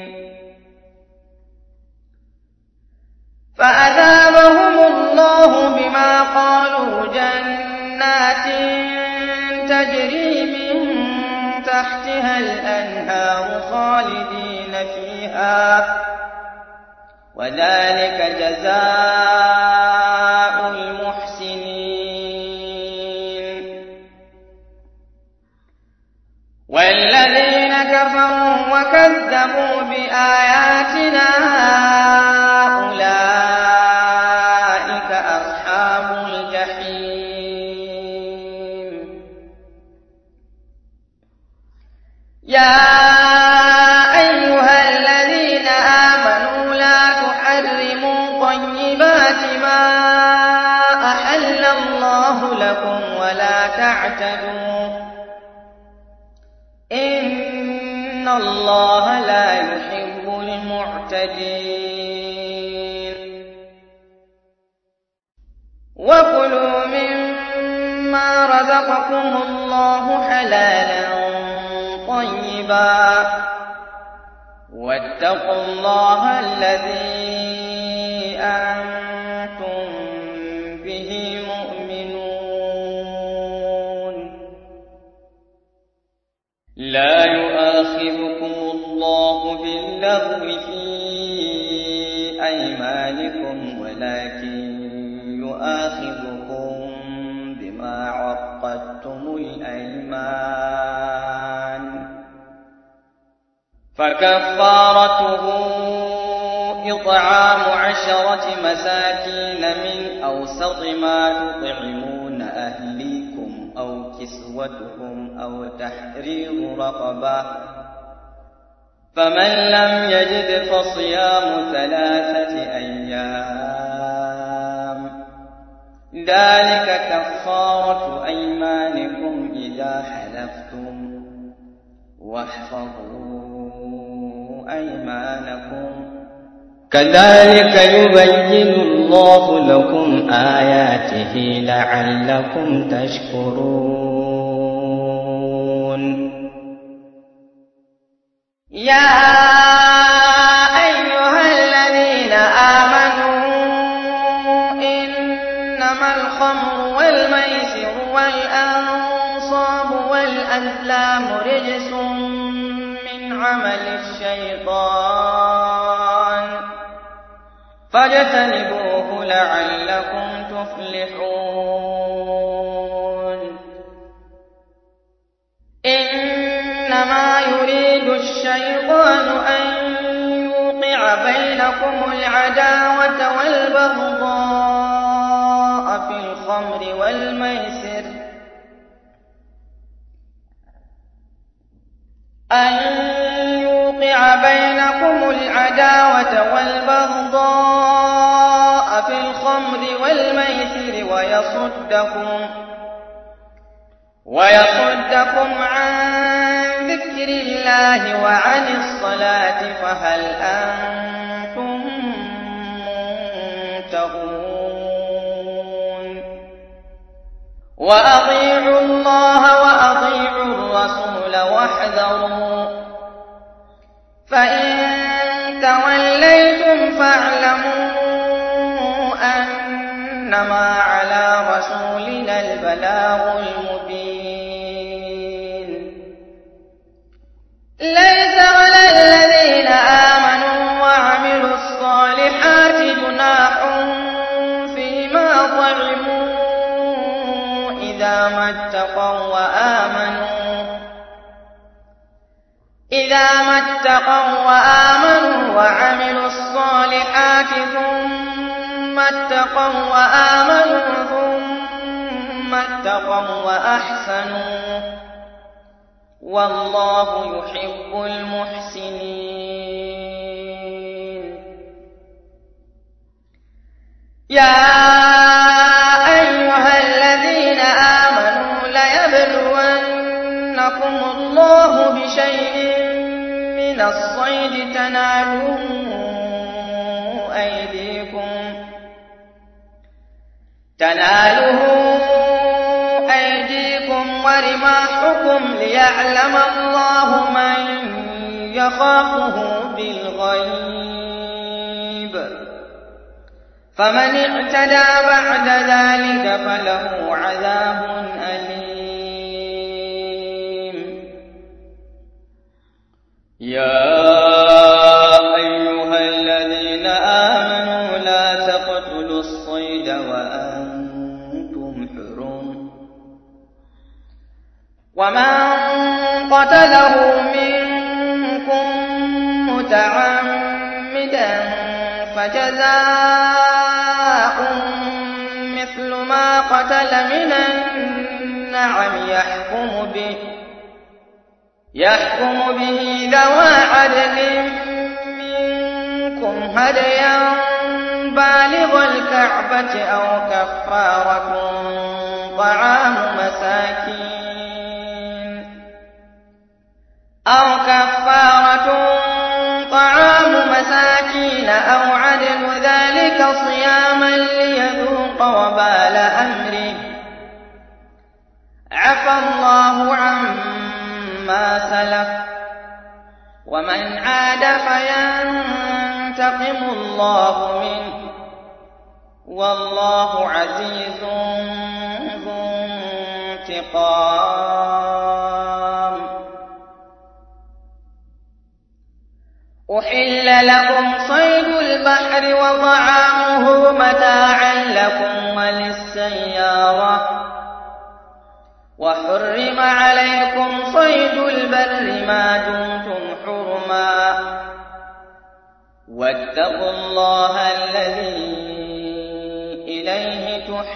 فأثابهم الله بما قالوا جنات تجري من تحتها الأنهار خالدين فيها وذلك جزاء المحسنين والذين كفروا وكذبوا بآياتنا أولئك أصحاب الجحيم يا أيها الذين آمنوا لا تحرموا طيبات ما أحل الله لكم ولا تعتدوا إن الله لا يحب المعتدين وكلوا مما رزقكم الله حلالا طيبا واتقوا الله الذي أنتم به مؤمنون لا يؤاخذكم الله باللغو في أيمانكم ولكن يؤاخذكم بما عقدتم الأيمان فكفارته إطعام عشرة مساكين من أوسط ما تطعمون أهليكم أو كسوتهم أو تحرير رقبة فمن لم يجد فصيام ثلاثة أيام ذلك كفارة أيمانكم إذا حلفتم واحفظوا أيمانكم كذلك يبين الله لكم آياته لعلكم تشكرون. يا أيها الذين آمنوا إنما الخمر والميسر والأنصاب والأزلام رجس من عمل الشيطان فاجتنبوه لعلكم تفلحون. إنما يريد الشيطان أن يوقع بينكم العداوة والبغضاء في الخمر والميسر أن يوقع بينكم العداوة والبغضاء في الخمر والميسر ويصدكم ويصدكم عن ذكر الله وعن الصلاة فهل أنتم منتهون. وأطيعوا الله وأطيعوا الرسول واحذروا فإن توليتم فاعلموا أنما على رسولنا البلاغ المبين. ليس على الذين آمنوا وعملوا الصالحات جناح فيما طعموا إذا ما اتقوا وآمنوا إذا ما اتقوا وآمنوا وعملوا الصالحات ثم اتقوا وآمنوا ثم اتقوا وأحسنوا والله يحب المحسنين. يا أيها الذين آمنوا ليبلونكم الله بشيء من الصيد تناله أيديكم تناله أيديكم ورماحكم ليعلم الله من يخافه بالغيب فمن اعتدى بعد ذلك فله عذاب أليم. يا أيها الذين آمنوا لا تقتلوا الصيد وأنتم حرم ومن قتله منكم متعمدا فجزاء مثل ما قتل من النعم يحكم به يحكم به ذوى عدل منكم هديا بالغ الكعبة أو كفارة طعام مساكين أو كفارة طعام مساكين أو عدل ذلك صياما ليذوق وبال أمره عفى الله عما سلف ومن عاد فينتقم الله منه والله عزيز ذو انتقام. أحل لكم صيد البحر وطعامه متاعا لكم وللسيارة وحرم عليكم صيد البر ما دمتم حرما واتقوا الله الذي إليه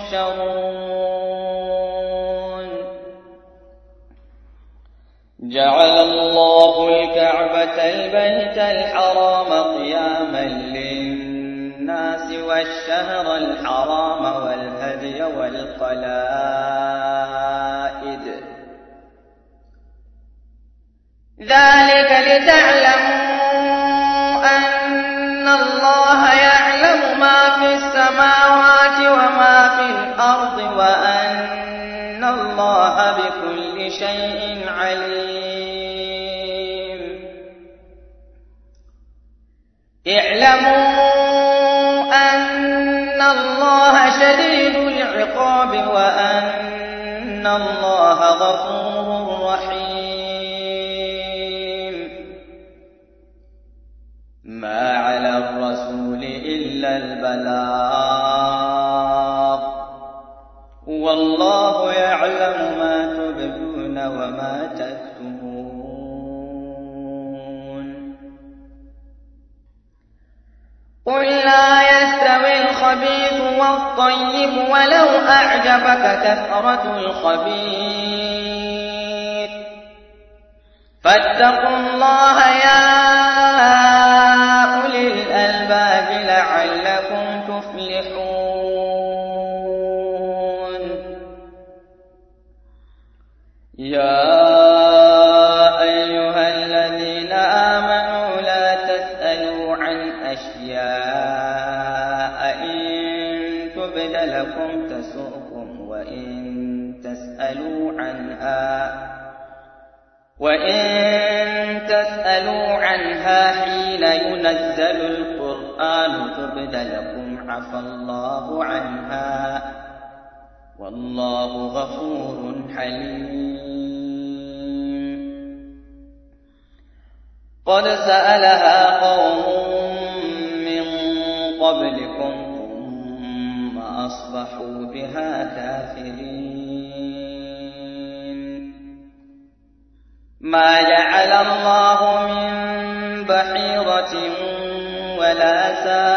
تحشرون. جعل الله الكعبة البيت الحرام قياما للناس والشهر الحرام والهدي والقلائد ذلك لتعلموا أن الله يعلم ما في السماوات وما في الأرض وأن الله بكل شيء عليم. اعلموا أن الله شديد العقاب وأن الله غفور رحيم. ما على الرسول إلا البلاغ والله يعلم ما تبدون وما تكتمون. قل لا يستوي الخبيث والطيب ولو أعجبك كثرة الخبيث فاتقوا الله يا أولي الألباب لعلكم تفلحون. يا أيها الذين آمنوا لا تسألوا عن أشياء إن تبد لكم تسؤكم وإن تسألوا عنها وإن تسألوا عنها حين ينزل القرآن تبد لكم عفى الله عنها والله غفور حليم. قد سألها قوم من قبلكم ثم أصبحوا بها كافرين. ما جعل الله من بحيرة ولا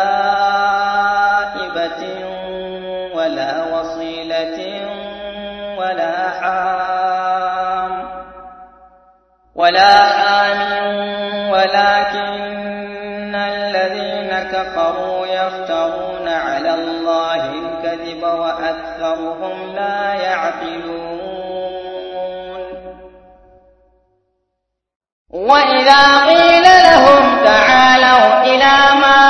سائبة ولا وصيلة ولا حام ولا حام ولكن الذين كفروا يفترون على الله الكذب وأكثرهم لا يعقلون. وإذا قيل لهم تعالوا إلى ما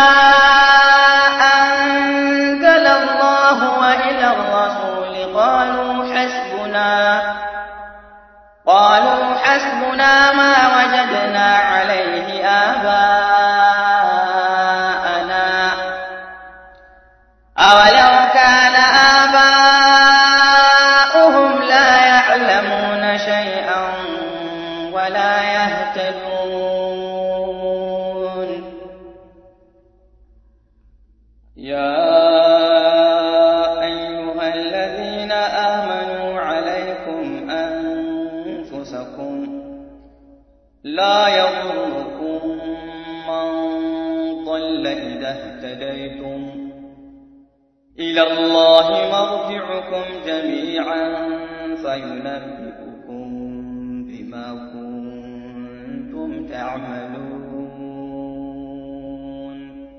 أنزل الله وإلى الرسول قالوا حسبنا قالوا حسبنا ما وجدنا عليه آباءنا أولو كان آباؤهم لا يعلمون شيئا ولا يهتدون. يا أيها الذين آمنوا عليكم أنفسكم لا يضركم من ضل إذا اهتديتم إلى الله مرجعكم جميعا فينبئكم بما كنتم تعملون.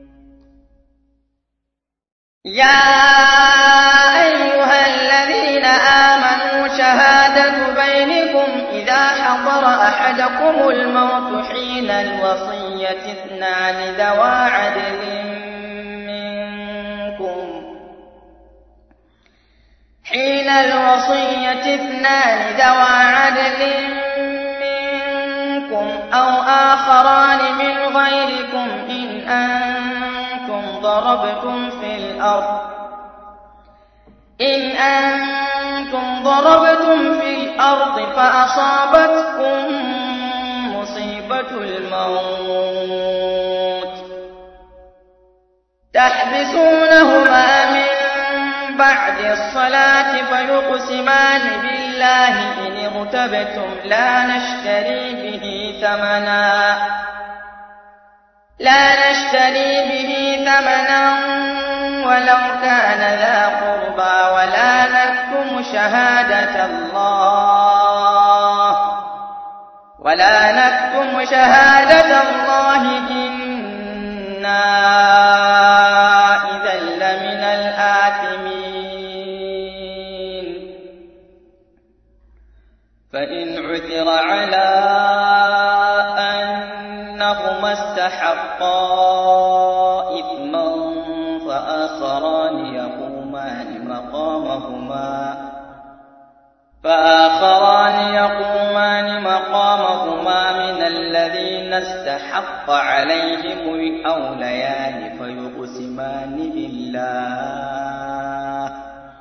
يا أيها الذين آمنوا شهادة بينكم إذا حضر أحدكم الموت حين الوصية اثنان ذوى عدل منكم حين الوصية اثنان ذوى عدل منكم أو آخران من غيركم إن أنتم ضربتم في الأرض إن أنتم ضربتم في الأرض فأصابتكم مصيبة الموت تحبسونهما من بعد الصلاة فيقسمان بالله إن ارتبتم لا نشتري به ثمنا لا نشتري به ثمنا ولو كان ذا قربى ولا نكتم شهادة الله ولا نكتم شهادة الله إنا إذا فإن عثر على أنهما استحقا إثما فآخران يقومان مقامهما فآخران يقومان مقامهما من الذين استحق عليهم الأوليان فيقسمان بالله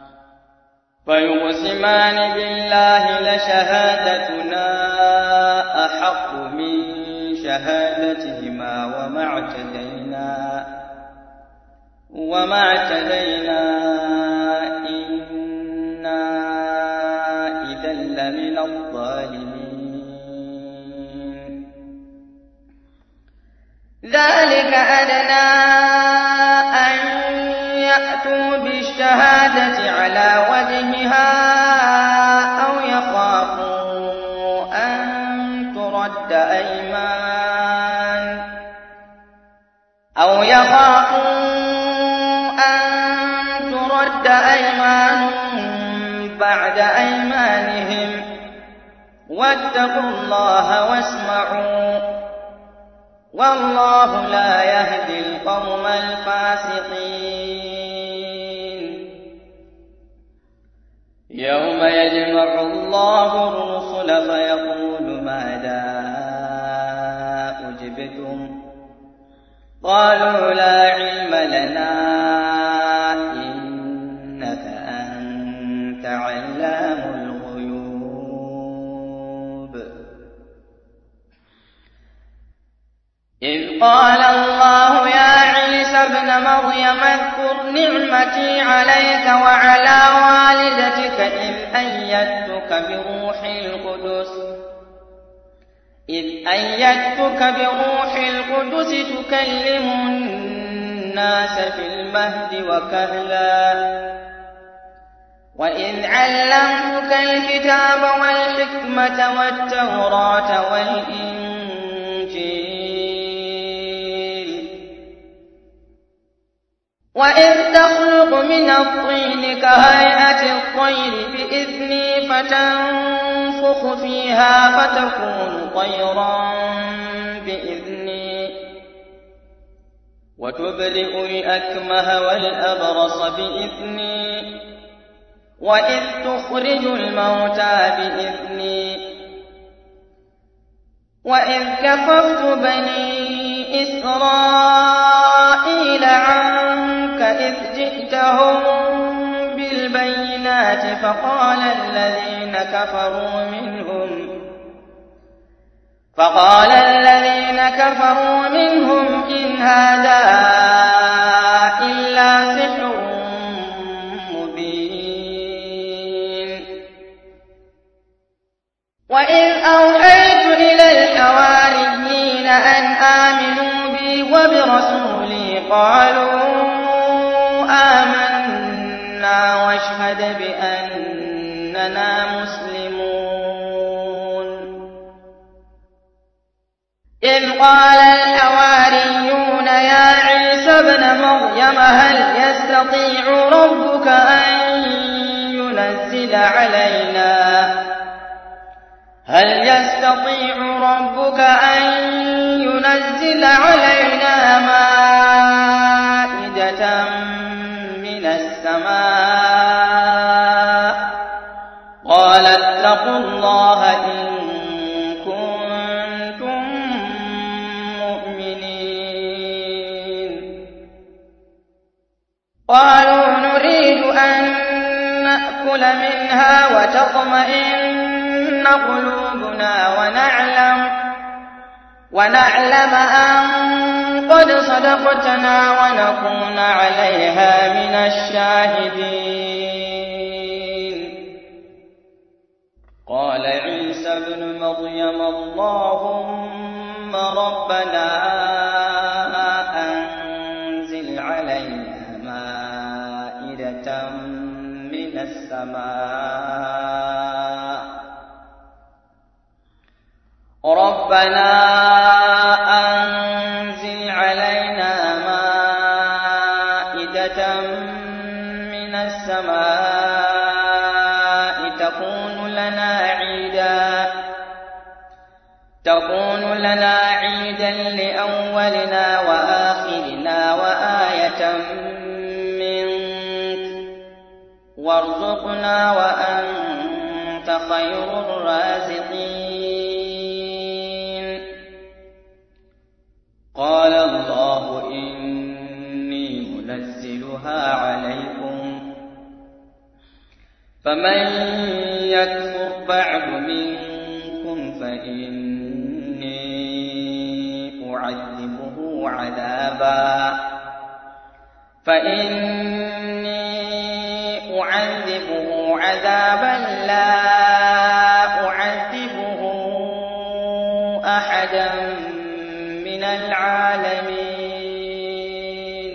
فيقسمان بالله لشهادتنا أحق من شهادتهما وما اعتدينا وما اعتدينا إنا إذا لمن الظالمين. ذلك أدنى أن يأتوا بالشهادة على وجهها أو يخافوا أن ترد أيمان أو يخافوا أن ترد أيمان بعد أيمانهم واتقوا الله واسمعوا والله لا يهدي القوم الفاسقين. يوم يجمع الله الرسل فيقول ماذا أجبتم قالوا لا علم لنا إنك أنت علام الغيوب. إذ قال الله يا عيسى ابن مريم اذكر نعمتي عليك وعلى والدتك إذ أيدتك بروح القدس إذ أيدتك بروح القدس تكلم الناس في المهد وكهلا وإذ علمتك الكتاب والحكمة والتوراة والإنجيل وإذ تخلق من الطين كهيئة الطير بإذني فتنفخ فيها فتكون طيرا بإذني وتبرئ الأكمه والأبرص بإذني وإذ تخرج الموتى بإذني وإذ كففت بني إسرائيل عنك إذ جئتهم بالبينات فقال الذين كفروا منهم فقال الذين كفروا منهم إن هذا إلا سحر مبين. وإذ أوحيت إلى الحواريين أن آمنوا بي وبرسولي قالوا آمنا واشهد بأننا مسلمون. إذ قال الحواريون يا عيسى ابن مريم هل يستطيع ربك أن ينزل علينا هل يستطيع ربك أن ينزل علينا مائدة من السماء قال اتقوا الله إن كنتم مؤمنين. قالوا نريد أن نأكل منها وتطمئن قلوبنا ونعلم ونعلم أن قد صدقتنا ونكون عليها من الشاهدين. قال عيسى ابن مريم اللهم ربنا أنزل علينا مائدة من السماء ربنا أنزل علينا مائدة من السماء تكون لنا عيدا تكون لنا عيدا لأولنا وآخرنا وآية منك وارزقنا وأنت خير الرازقين. قال الله إني منزلها عليكم فمن يكفر بعد منكم فإني أعذبه عذابا فإني أعذبه عذابا لا أعذبه أحدا من العالمين.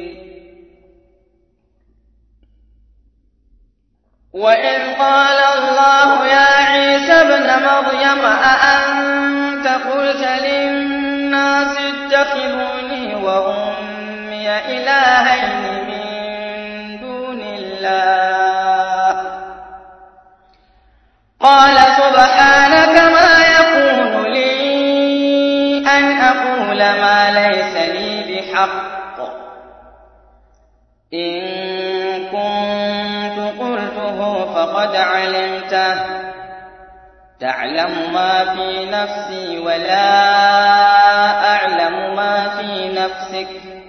وإذ قال الله يا عيسى ابن مريم أأنت قلت للناس اتخذوني وأمي إلهين من دون الله قال سبحانك ما يكون لي أن أقول ما ليس لي بحق إن كنت قلته فقد علمته تعلم ما في نفسي ولا أعلم ما في نفسك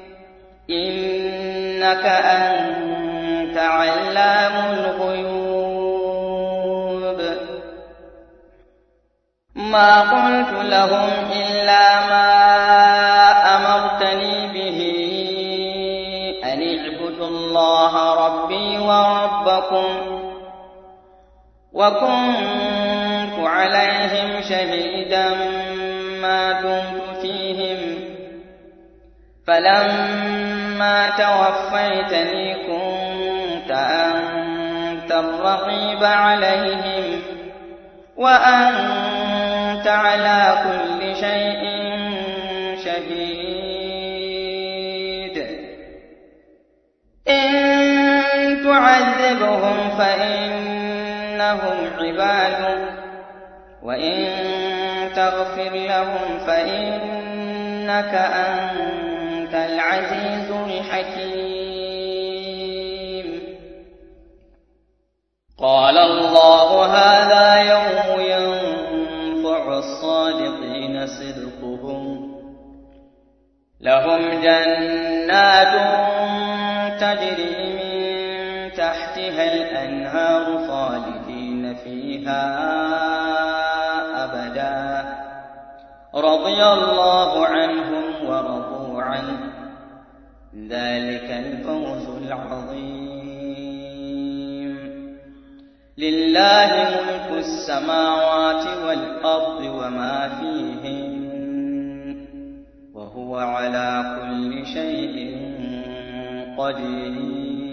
إنك أنت علام الغيوب. ما قلت لهم إلا ما أمرتني به أن اعبدوا الله ربي وربكم وكنت عليهم شهيدا ما دمت فيهم فلما توفيتني كنت أنت الرقيب عليهم وأنت على كل شيء شهيد. إن تعذبهم فإنهم عبادك وإن تغفر لهم فإنك أنت العزيز الحكيم. قال الله هذا يوم ينفع الصادقين صدقهم لهم جنات تجري من تحتها الأنهار خالدين فيها أبدا رضي الله عنهم ورضوا عنه ذلك الفوز العظيم. لله ملك السماوات والأرض وما فيهن وهو على كل شيء قدير.